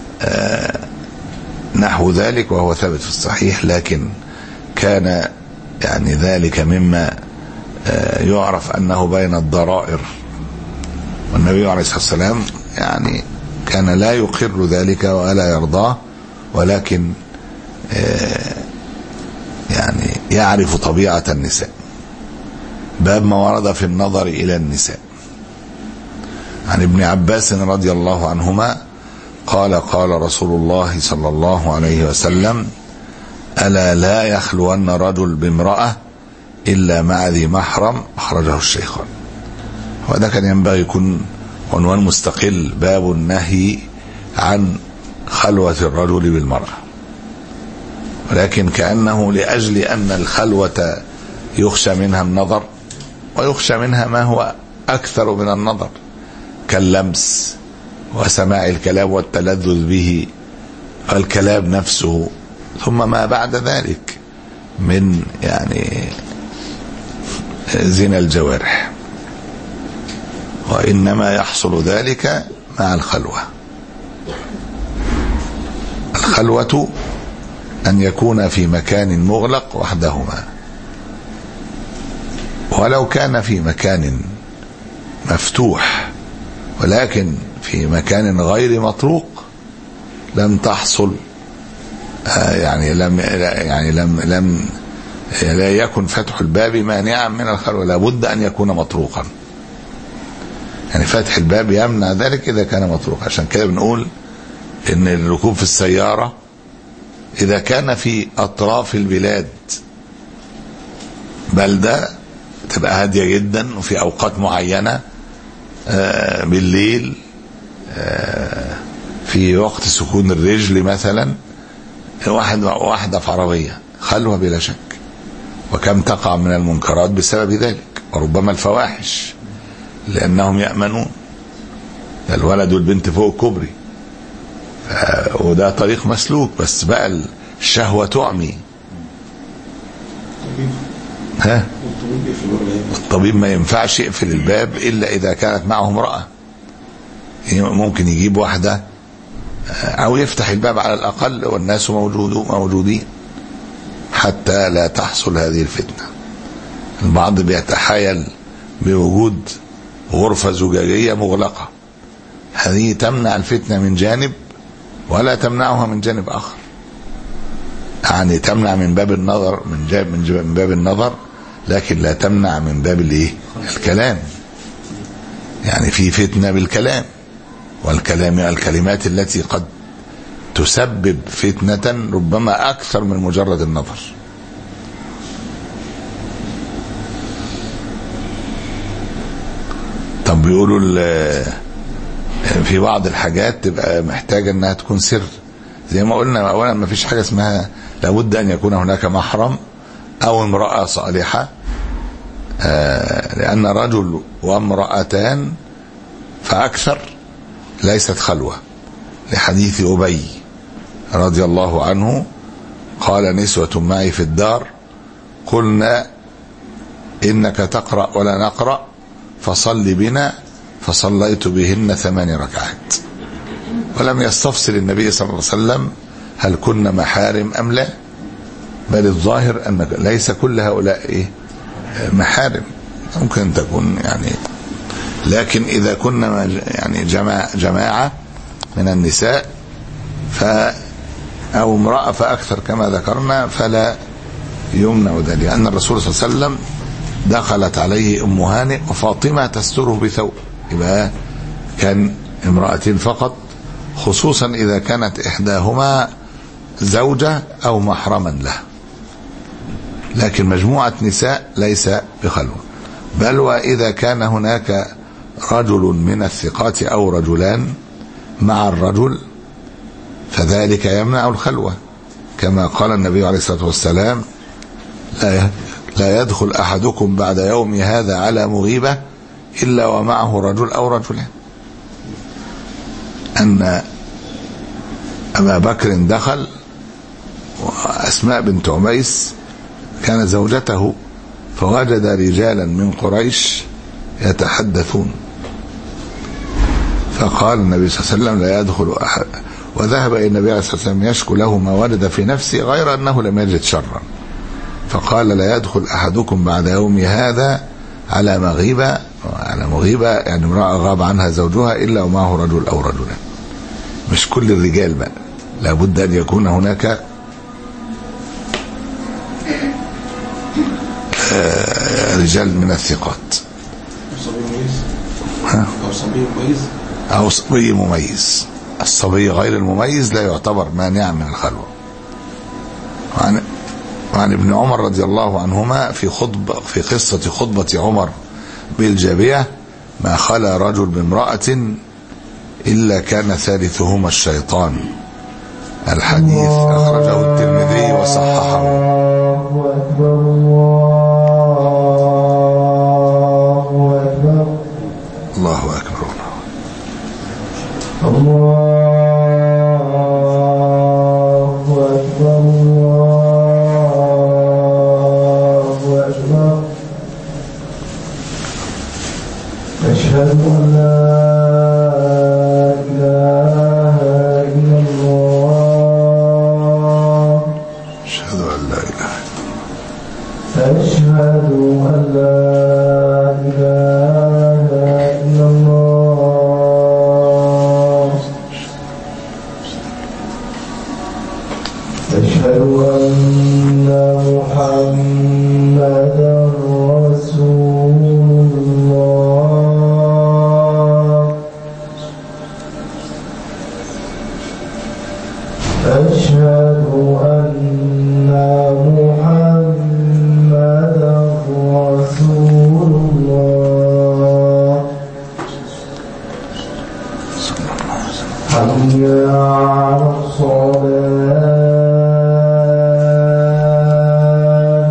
نحو ذلك وهو ثابت في الصحيح، لكن كان يعني ذلك مما يعرف أنه بين الضرائر، والنبي عليه الصلاة والسلام يعني كان لا يقر ذلك ولا يرضاه، ولكن يعني يعرف طبيعة النساء. باب ما ورد في النظر إلى النساء. عن ابن عباس رضي الله عنهما قال قال رسول الله صلى الله عليه وسلم: ألا لا يخلون رجل بامرأة إلا مع ذي محرم، أخرجه الشيخان. وهذا كان ينبغي يكون عنوان مستقل، باب النهي عن خلوة الرجل بالمرأة، ولكن كأنه لأجل أن الخلوة يخشى منها النظر، ويخشى منها ما هو أكثر من النظر كاللمس وسماع الكلام والتلذذ به والكلام نفسه، ثم ما بعد ذلك من يعني زنا الجوارح، وإنما يحصل ذلك مع الخلوة. الخلوة أن يكون في مكان مغلق وحدهما، ولو كان في مكان مفتوح ولكن في مكان غير مطروق لم تحصل يعني لم يعني لم لم لا يكن فتح الباب مانعا من الخلوة، لابد أن يكون مطروقا. يعني فتح الباب يمنع ذلك إذا كان مطروقا. عشان كده بنقول إن الركوب في السيارة إذا كان في أطراف البلاد، بلدة تبقى هادية جدا وفي أوقات معينة بالليل في وقت سكون الرجل مثلا، واحد واحدة في عربية، خلوة بلا شك، وكم تقع من المنكرات بسبب ذلك، وربما الفواحش، لأنهم يأمنون الولد والبنت فوق الكوبري، وده طريق مسلوك، بس بقى الشهوة تعمي. ها؟ الطبيب ما ينفعش يقفل الباب إلا إذا كانت معه امرأة، ممكن يجيب واحدة أو يفتح الباب على الأقل والناس موجودين حتى لا تحصل هذه الفتنة. البعض بيتحايل بوجود غرفة زجاجية مغلقة، هذه تمنع الفتنة من جانب ولا تمنعها من جانب آخر، يعني تمنع من باب النظر من جانب من باب النظر، لكن لا تمنع من باب الايه الكلام. يعني في فتنة بالكلام، والكلام الكلمات التي قد تسبب فتنة ربما أكثر من مجرد النظر. طب بيقولوا في بعض الحاجات تبقى محتاجة انها تكون سر، زي ما قلنا اولا ما فيش حاجة اسمها لابد ان يكون هناك محرم او امرأة صالحة، لان رجل وامرأتان فاكثر ليست خلوة، لحديث أبي رضي الله عنه قال: نسوة معي في الدار قلنا إنك تقرأ ولا نقرأ فصل بنا، فصليت بهن ثمان ركعات. ولم يستفصل النبي صلى الله عليه وسلم هل كنا محارم أم لا، بل الظاهر أن ليس كل هؤلاء إيه محارم، ممكن تكون يعني، لكن إذا كنا يعني جماعة, جماعة من النساء ف أو امرأة فأكثر كما ذكرنا فلا يمنع ذلك، لأن الرسول صلى الله عليه وسلم دخلت عليه أم هانئ وفاطمة تستره بثوب، يبقى كان امرأتين فقط، خصوصا إذا كانت إحداهما زوجة أو محرما له. لكن مجموعة نساء ليس بخلوة، بل وإذا كان هناك رجل من الثقات أو رجلان مع الرجل فذلك يمنع الخلوة، كما قال النبي عليه الصلاة والسلام: لا لا يدخل أحدكم بعد يوم هذا على مغيبة إلا ومعه رجل أو رجلان. أن أبا بكر دخل وأسماء بنت عميس كان زوجته، فوجد رجالا من قريش يتحدثون، فقال النبي صلى الله عليه وسلم لا يدخل أحد، وذهب إلى النبي صلى الله عليه وسلم يشكو له ما وجد في نفسه غير أنه لم يجد شرا، فقال لا يدخل أحدكم بعد يوم هذا على مغيبة، على مغيبة يعني امرأة غاب عنها زوجها إلا ومعه رجل أو رجلان. مش كل الرجال بقى، لابد أن يكون هناك رجال من الثقات أو صبي مميز أو صبي مميز. الصبي غير المميز لا يعتبر مانعا من الخلوة. وعن, وعن ابن عمر رضي الله عنهما في خطبة في قصة خطبة عمر بالجابية ما خلا رجل بامرأة إلا كان ثالثهما الشيطان. الحديث أخرجه الترمذي وصححه. الله أكبر. الله أكبر. الله أكبر. أشهد أن لا إله إلا الله. أشهد أن لا إله. أشهد أن لا إله إلا الله. أشهد أن محمدا رسول الله. أشهد أن محمدا رسول الله. حي على الصلاة.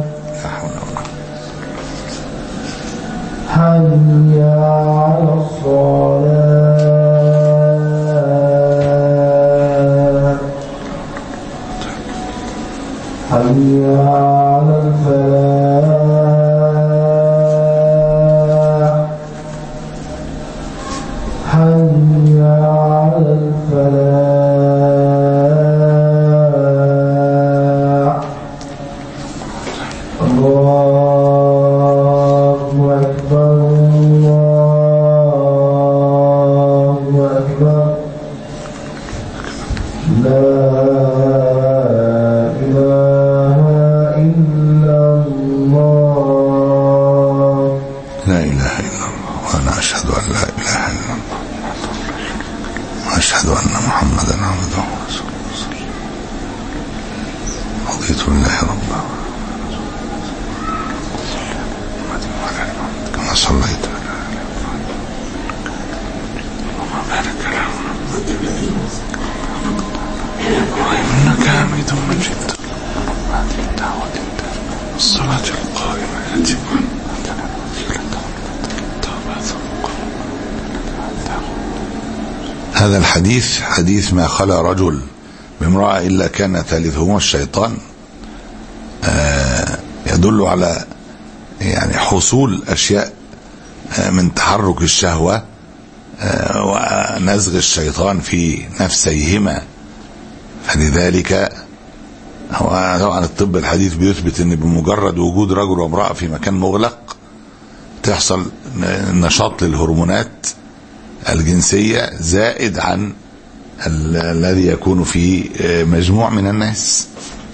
حي على الصلاة. حي على الفلاح. حي على الفلاح. الله أكبر. الله أكبر. لا إله إلا الله. لا إله إلا الله. وأنا أشهد أن لا إله إلا الله. وأشهد أن محمدا عبده ورسوله. رضيت بالله ربا كما صليت وبارك على إنك حميد مجيد. هذه الدعوة الصلاة القائمة التي هذا الحديث حديث ما خلا رجل بامرأة إلا كان ثالثهما الشيطان يدل على يعني حصول أشياء من تحرك الشهوة ونزغ الشيطان في نفسيهما. فلذلك هو طبعا الطب الحديث بيثبت ان بمجرد وجود رجل وامرأة في مكان مغلق تحصل نشاط للهرمونات الجنسية زائد عن الذي يكون في مجموع من الناس.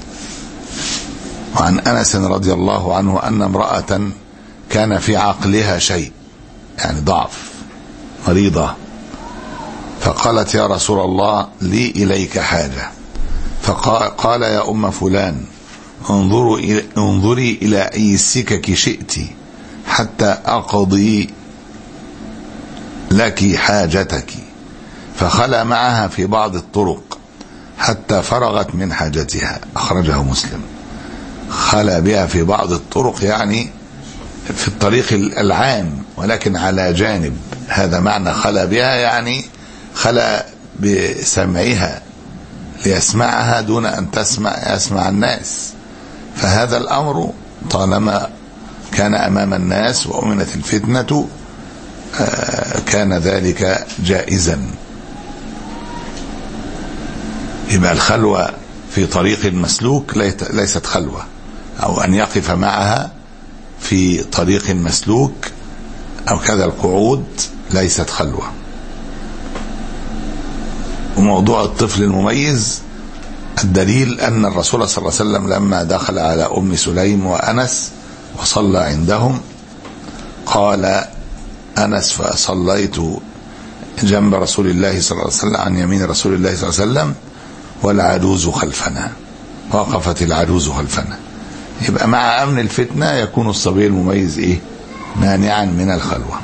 وعن أنس رضي الله عنه أن امرأة كان في عقلها شيء يعني ضعف مريضة، فقالت يا رسول الله لي إليك حاجة، فقال يا أم فلان انظروا انظري إلى أي سكك شئت حتى أقضي لك حاجتك، فخلى معها في بعض الطرق حتى فرغت من حاجتها. أخرجه مسلم. خلى بها في بعض الطرق يعني في الطريق العام، ولكن على جانب. هذا معنى خلى بها، يعني خلى بسمعها ليسمعها دون أن تسمع يسمع الناس. فهذا الأمر طالما كان أمام الناس وأمنت الفتنة كان ذلك جائزا. يبقى الخلوة في طريق المسلوك ليست خلوة، أو أن يقف معها في طريق مسلوك أو كذا القعود ليست خلوة. وموضوع الطفل المميز الدليل أن الرسول صلى الله عليه وسلم لما دخل على أم سليم وأنس وصلى عندهم قال أنس فصليت جنب رسول الله صلى الله عليه وسلم عن يمين رسول الله صلى الله عليه وسلم والعجوز خلفنا، وقفت العجوز خلفنا. يبقى مع أمن الفتنة يكون الصبي المميز إيه؟ مانعا من الخلوة.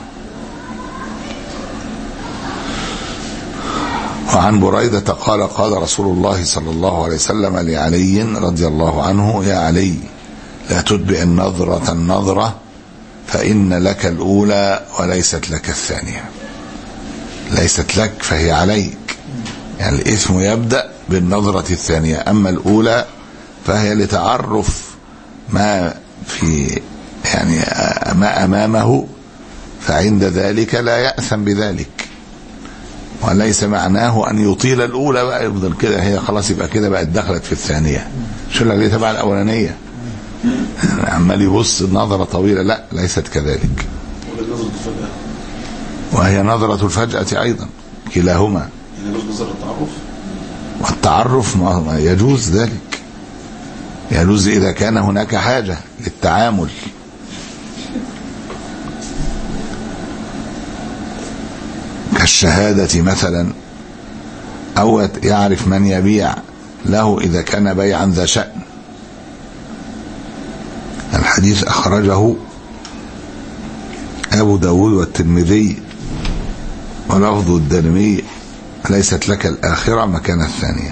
وعن بريدة قال قال رسول الله صلى الله عليه وسلم لعلي رضي الله عنه: يا علي لا تتبع النظرة النظرة فإن لك الأولى وليست لك الثانية. ليست لك فهي عليك، يعني الإثم يبدأ بالنظرة الثانية، أما الأولى فهي لتعرف ما في يعني ما أمامه، فعند ذلك لا يأثم بذلك. وليس معناه أن يطيل الأولى بقى يفضل كده، هي خلاص يبقى كده بقت دخلت في الثانية، شو اللي تبع الأولانية عمال يبص نظرة طويلة، لا ليست كذلك. وهي نظرة الفجأة أيضا، كلاهما. والتعرف ما يجوز ذلك، يجوز إذا كان هناك حاجة للتعامل. كالشهادة مثلا، أو يعرف من يبيع له إذا كان بيعا ذا شأن. الحديث أخرجه أبو داود والترمذي ولفظ الدارمي: ليست لك الآخرة مكان الثانية.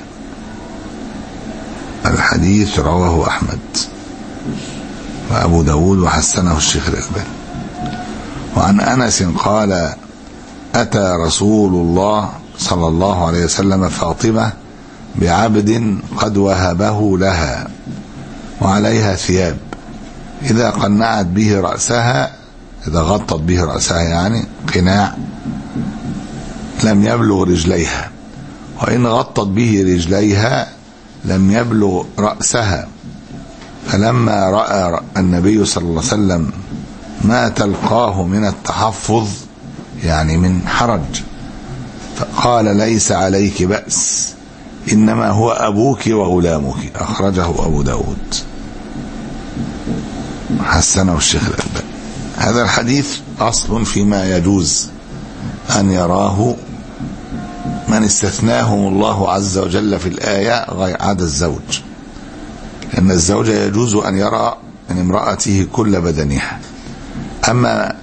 الحديث رواه أحمد وأبو داود وحسنه الشيخ الألباني. وعن أنس قال: أتى رسول الله صلى الله عليه وسلم فاطمة بعبد قد وهبه لها وعليها ثياب، إذا قنعت به رأسها، إذا غطت به رأسها يعني قناع، لم يبلغ رجليها، وإن غطت به رجليها لم يبلغ رأسها. فلما رأى النبي صلى الله عليه وسلم ما تلقاه من التحفظ، يعني من حرج، فقال: ليس عليك بأس، إنما هو أبوك وغلامك. أخرجه أبو داود، حسنه الشيخ الألباني. هذا الحديث أصل فيما يجوز أن يراه من استثناهم الله عز وجل في الآية غير عدا الزوج، لأن الزوج يجوز أن يرى من امرأته كل بدنها. أما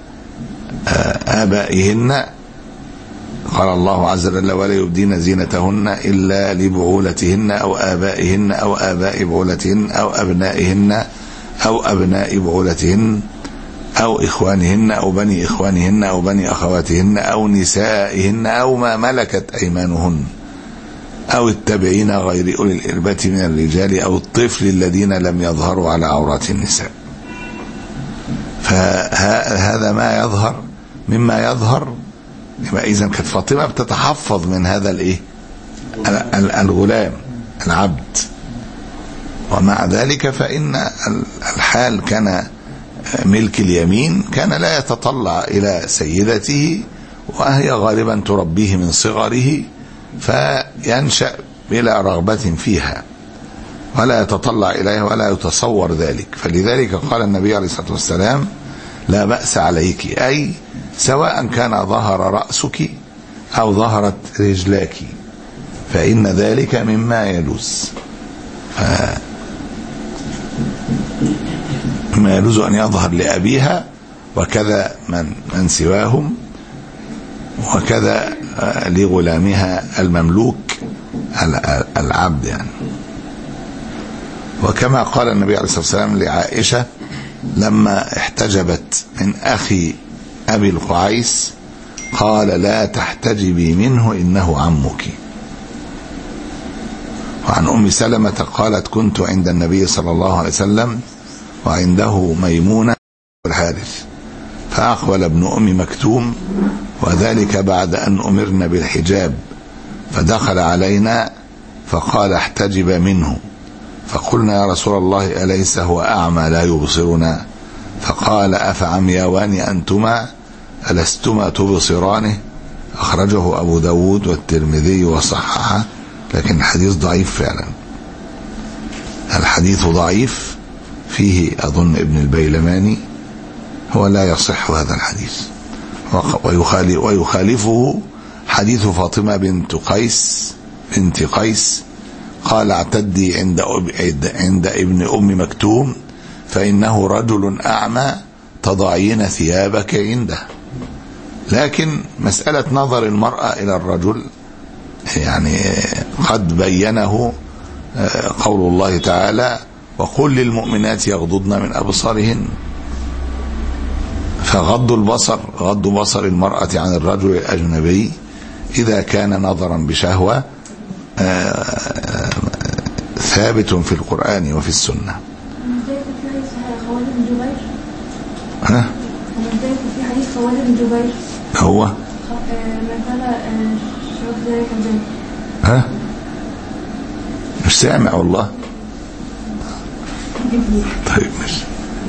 آبائهن قال الله عز وجل: ولا يبدين زينتهن إلا لبعولتهن أو آبائهن أو آباء بعولتهن أو أبنائهن أو أبناء بعولتهن أو إخوانهن أو بني إخوانهن أو بني أخواتهن أو نسائهن أو ما ملكت أيمانهن أو التابعين غير أولي الإربة من الرجال أو الطفل الذين لم يظهروا على عورات النساء. فهذا ما يظهر مما يظهر. يبقى إذن كانت فاطمة بتتحفظ من هذا الإيه؟ الغلام العبد. ومع ذلك فإن الحال كان ملك اليمين، كان لا يتطلع إلى سيدته، وهي غالبا تربيه من صغره، فينشأ بلا رغبة فيها ولا يتطلع إليها ولا يتصور ذلك. فلذلك قال النبي عليه الصلاة والسلام: لا بأس عليك، أي سواء كان ظهر رأسك أو ظهرت رجلاك، فإن ذلك مما يجوز. ما يجوز أن يظهر لأبيها، وكذا من من سواهم، وكذا لغلامها المملوك العبد يعني. وكما قال النبي عليه الصلاة والسلام لعائشة: لما احتجبت من أخي أبي القعيس قال لا تحتجبي منه إنه عمك. وعن أم سلمة قالت كنت عند النبي صلى الله عليه وسلم وعنده ميمونة والحارث فأقبل ابن أم مكتوم وذلك بعد أن أمرنا بالحجاب فدخل علينا فقال احتجب منه فقلنا يا رسول الله أليس هو أعمى لا يبصرنا؟ فقال أفعميوان أنتما ألستما تبصرانه؟ أخرجه أبو داود والترمذي وصححه، لكن الحديث ضعيف فعلا. الحديث ضعيف فيه أظن ابن البيلماني هو لا يصح هذا الحديث، ويخالفه حديث فاطمة بنت قيس بنت قيس قال اعتدي عند عند ابن أم مكتوم فإنه رجل أعمى تضعين ثيابك عنده. لكن مسألة نظر المرأة إلى الرجل يعني قد بينه قول الله تعالى وقل للمؤمنات يغضضن من أبصارهن، فغض البصر غض بصر المرأة عن الرجل الأجنبي إذا كان نظرا بشهوة ثابت في القرآن وفي السنة. ها؟ في حديث خوالد بن جبير هو مثلا شرط ذلك البيت. ها؟ مش سامع والله. طيب ماشي.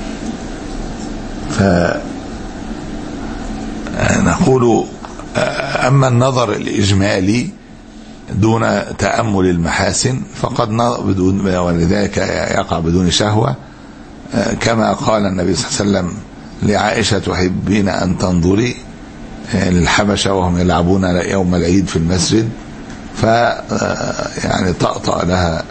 فنقول أما النظر الإجمالي دون تأمل المحاسن فقد بدون، ولذلك يقع بدون شهوة، كما قال النبي صلى الله عليه وسلم لعائشة تحبين أن تنظري للحبشة وهم يلعبون يوم العيد في المسجد، ف يعني طأطأ لها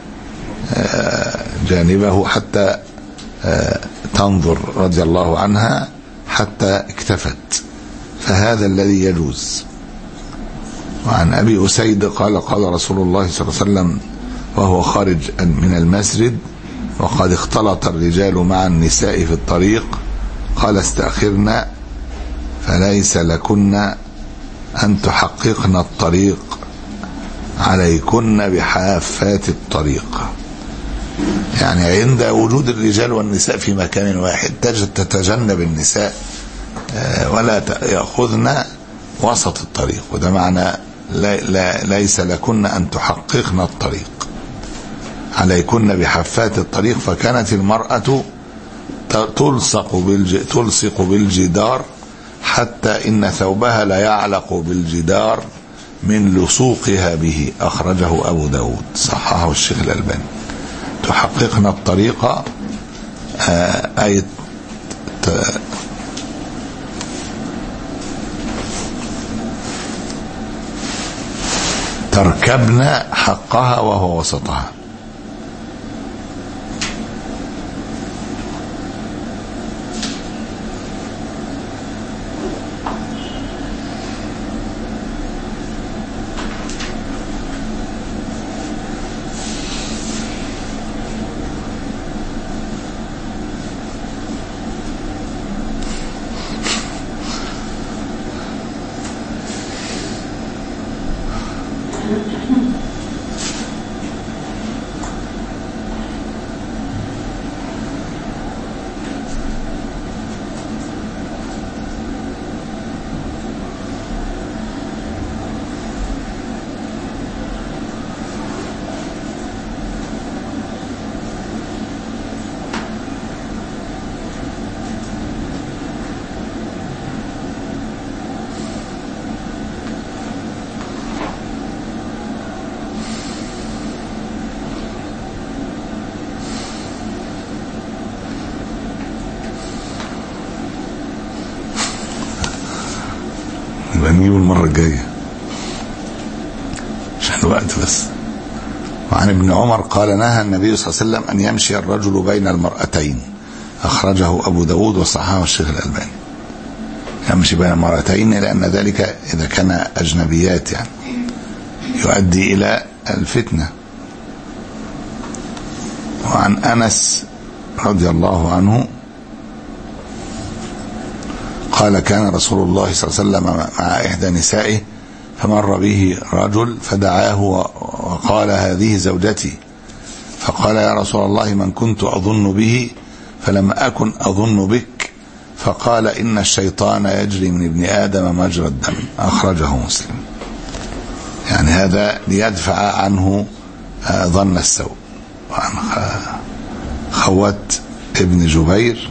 جانبه حتى تنظر رضي الله عنها حتى اكتفت، فهذا الذي يجوز. وعن أبي أسيد قال قال رسول الله صلى الله عليه وسلم وهو خارج من المسجد وقد اختلط الرجال مع النساء في الطريق قال استأخرنا فليس لكن أن تحققن الطريق عليكن بحافات الطريق، يعني عند وجود الرجال والنساء في مكان واحد تتجنب النساء ولا يأخذن وسط الطريق، وده معنى لا لا ليس لكن أن تحققن الطريق عليكن بحافات الطريق. فكانت المرأة تلصق بالج... تلصق بالجدار حتى إن ثوبها لا يعلق بالجدار من لصوقها به، أخرجه أبو داود صححه الشيخ الألباني. تحققن الطريق أي ت... تركبن حقها وهو وسطها. نجيبه المرة الجاية عشان الوقت بس. وعن ابن عمر قال نهى النبي صلى الله عليه وسلم أن يمشي الرجل بين المرأتين، أخرجه أبو داود وصححه الشيخ الألباني. يمشي بين المرأتين لأن ذلك إذا كان أجنبيات يعني يؤدي إلى الفتنة. وعن أنس رضي الله عنه قال كان رسول الله صلى الله عليه وسلم مع إحدى نسائه فمر به رجل فدعاه وقال هذه زوجتي، فقال يا رسول الله من كنت أظن به فلم أكن أظن بك، فقال إن الشيطان يجري من ابن آدم مجرى الدم، أخرجه مسلم. يعني هذا ليدفع عنه ظن السوء. وعن خوات ابن جبير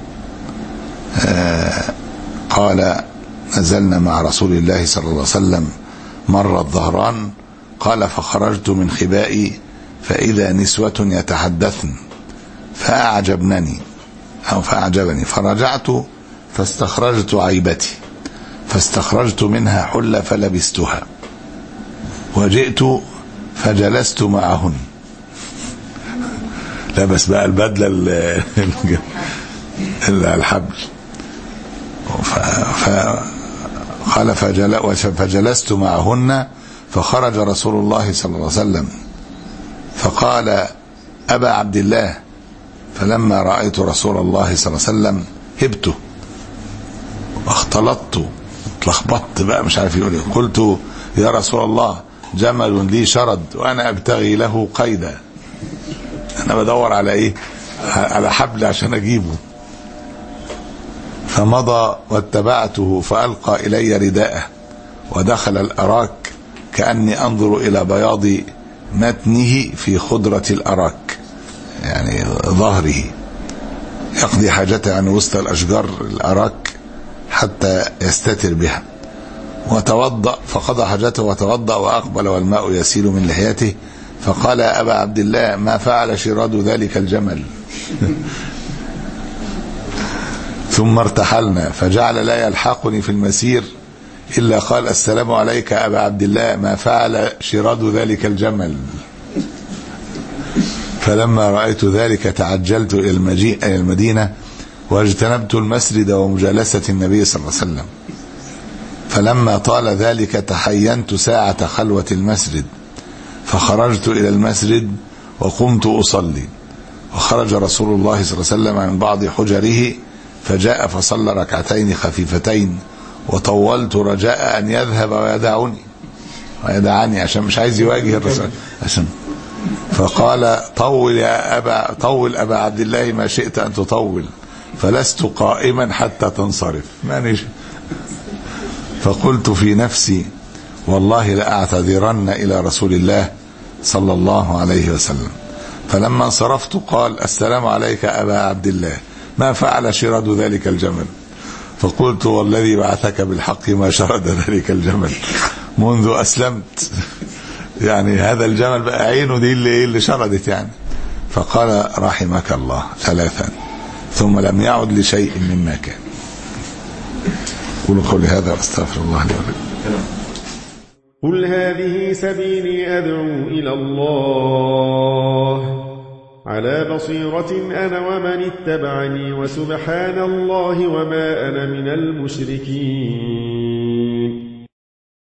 قال نزلنا مع رسول الله صلى الله عليه وسلم مر الظهران، قال فخرجت من خبائي فإذا نسوة يتحدثن فأعجبنني أو فأعجبني، فرجعت فاستخرجت عيبتي فاستخرجت منها حلة فلبستها، وجئت فجلست معهن. لبس بقى البدلة الحبل، قال فجلست معهن، فخرج رسول الله صلى الله عليه وسلم فقال أبا عبد الله، فلما رأيت رسول الله صلى الله عليه وسلم هبته واختلطت اتلخبطت بقى مش عارف يقول ايه، قلت يا رسول الله جمل لي شرد وانا ابتغي له قيدا، انا بدور على ايه، على حبل عشان اجيبه. فمضى واتبعته فألقى إلي رداءه ودخل الأراك كأني أنظر إلى بياض متنه في خضرة الأراك، يعني ظهره، يقضي حاجته عن وسط الأشجار الأراك حتى يستتر بها. وتوضأ فقضى حاجته وتوضأ وأقبل والماء يسيل من لحيته، فقال يا أبا عبد الله ما فعل شراد ذلك الجمل؟ ثم ارتحلنا فجعل لا يلحقني في المسير إلا قال السلام عليك أبا عبد الله ما فعل شراد ذلك الجمل. فلما رأيت ذلك تعجلت إلى المدينة واجتنبت المسجد ومجالسة النبي صلى الله عليه وسلم. فلما طال ذلك تحينت ساعة خلوة المسجد، فخرجت إلى المسجد وقمت أصلي، وخرج رسول الله صلى الله عليه وسلم من بعض حجره فجاء فصلى ركعتين خفيفتين، وطولت رجاء أن يذهب ويدعني ويدعني عشان مش عايز يواجه الرسول عشان. فقال طول يا أبا طول أبا عبد الله ما شئت أن تطول، فلست قائما حتى تنصرف مانيش. فقلت في نفسي والله لأعتذرن إلى رسول الله صلى الله عليه وسلم. فلما انصرفت قال السلام عليك أبا عبد الله ما فعل شراد ذلك الجمل؟ فقلت والذي بعثك بالحق ما شرد ذلك الجمل منذ أسلمت. يعني هذا الجمل بقى عينه دي اللي, اللي شردت يعني. فقال رحمك الله ثلاثا ثم لم يعد لشيء مما كان. قولوا قولي هذا واستغفر الله لي ولكم. قل هذه سبيلي أدعو إلى الله على بصيرة أنا ومن اتبعني وسبحان الله وما أنا من المشركين.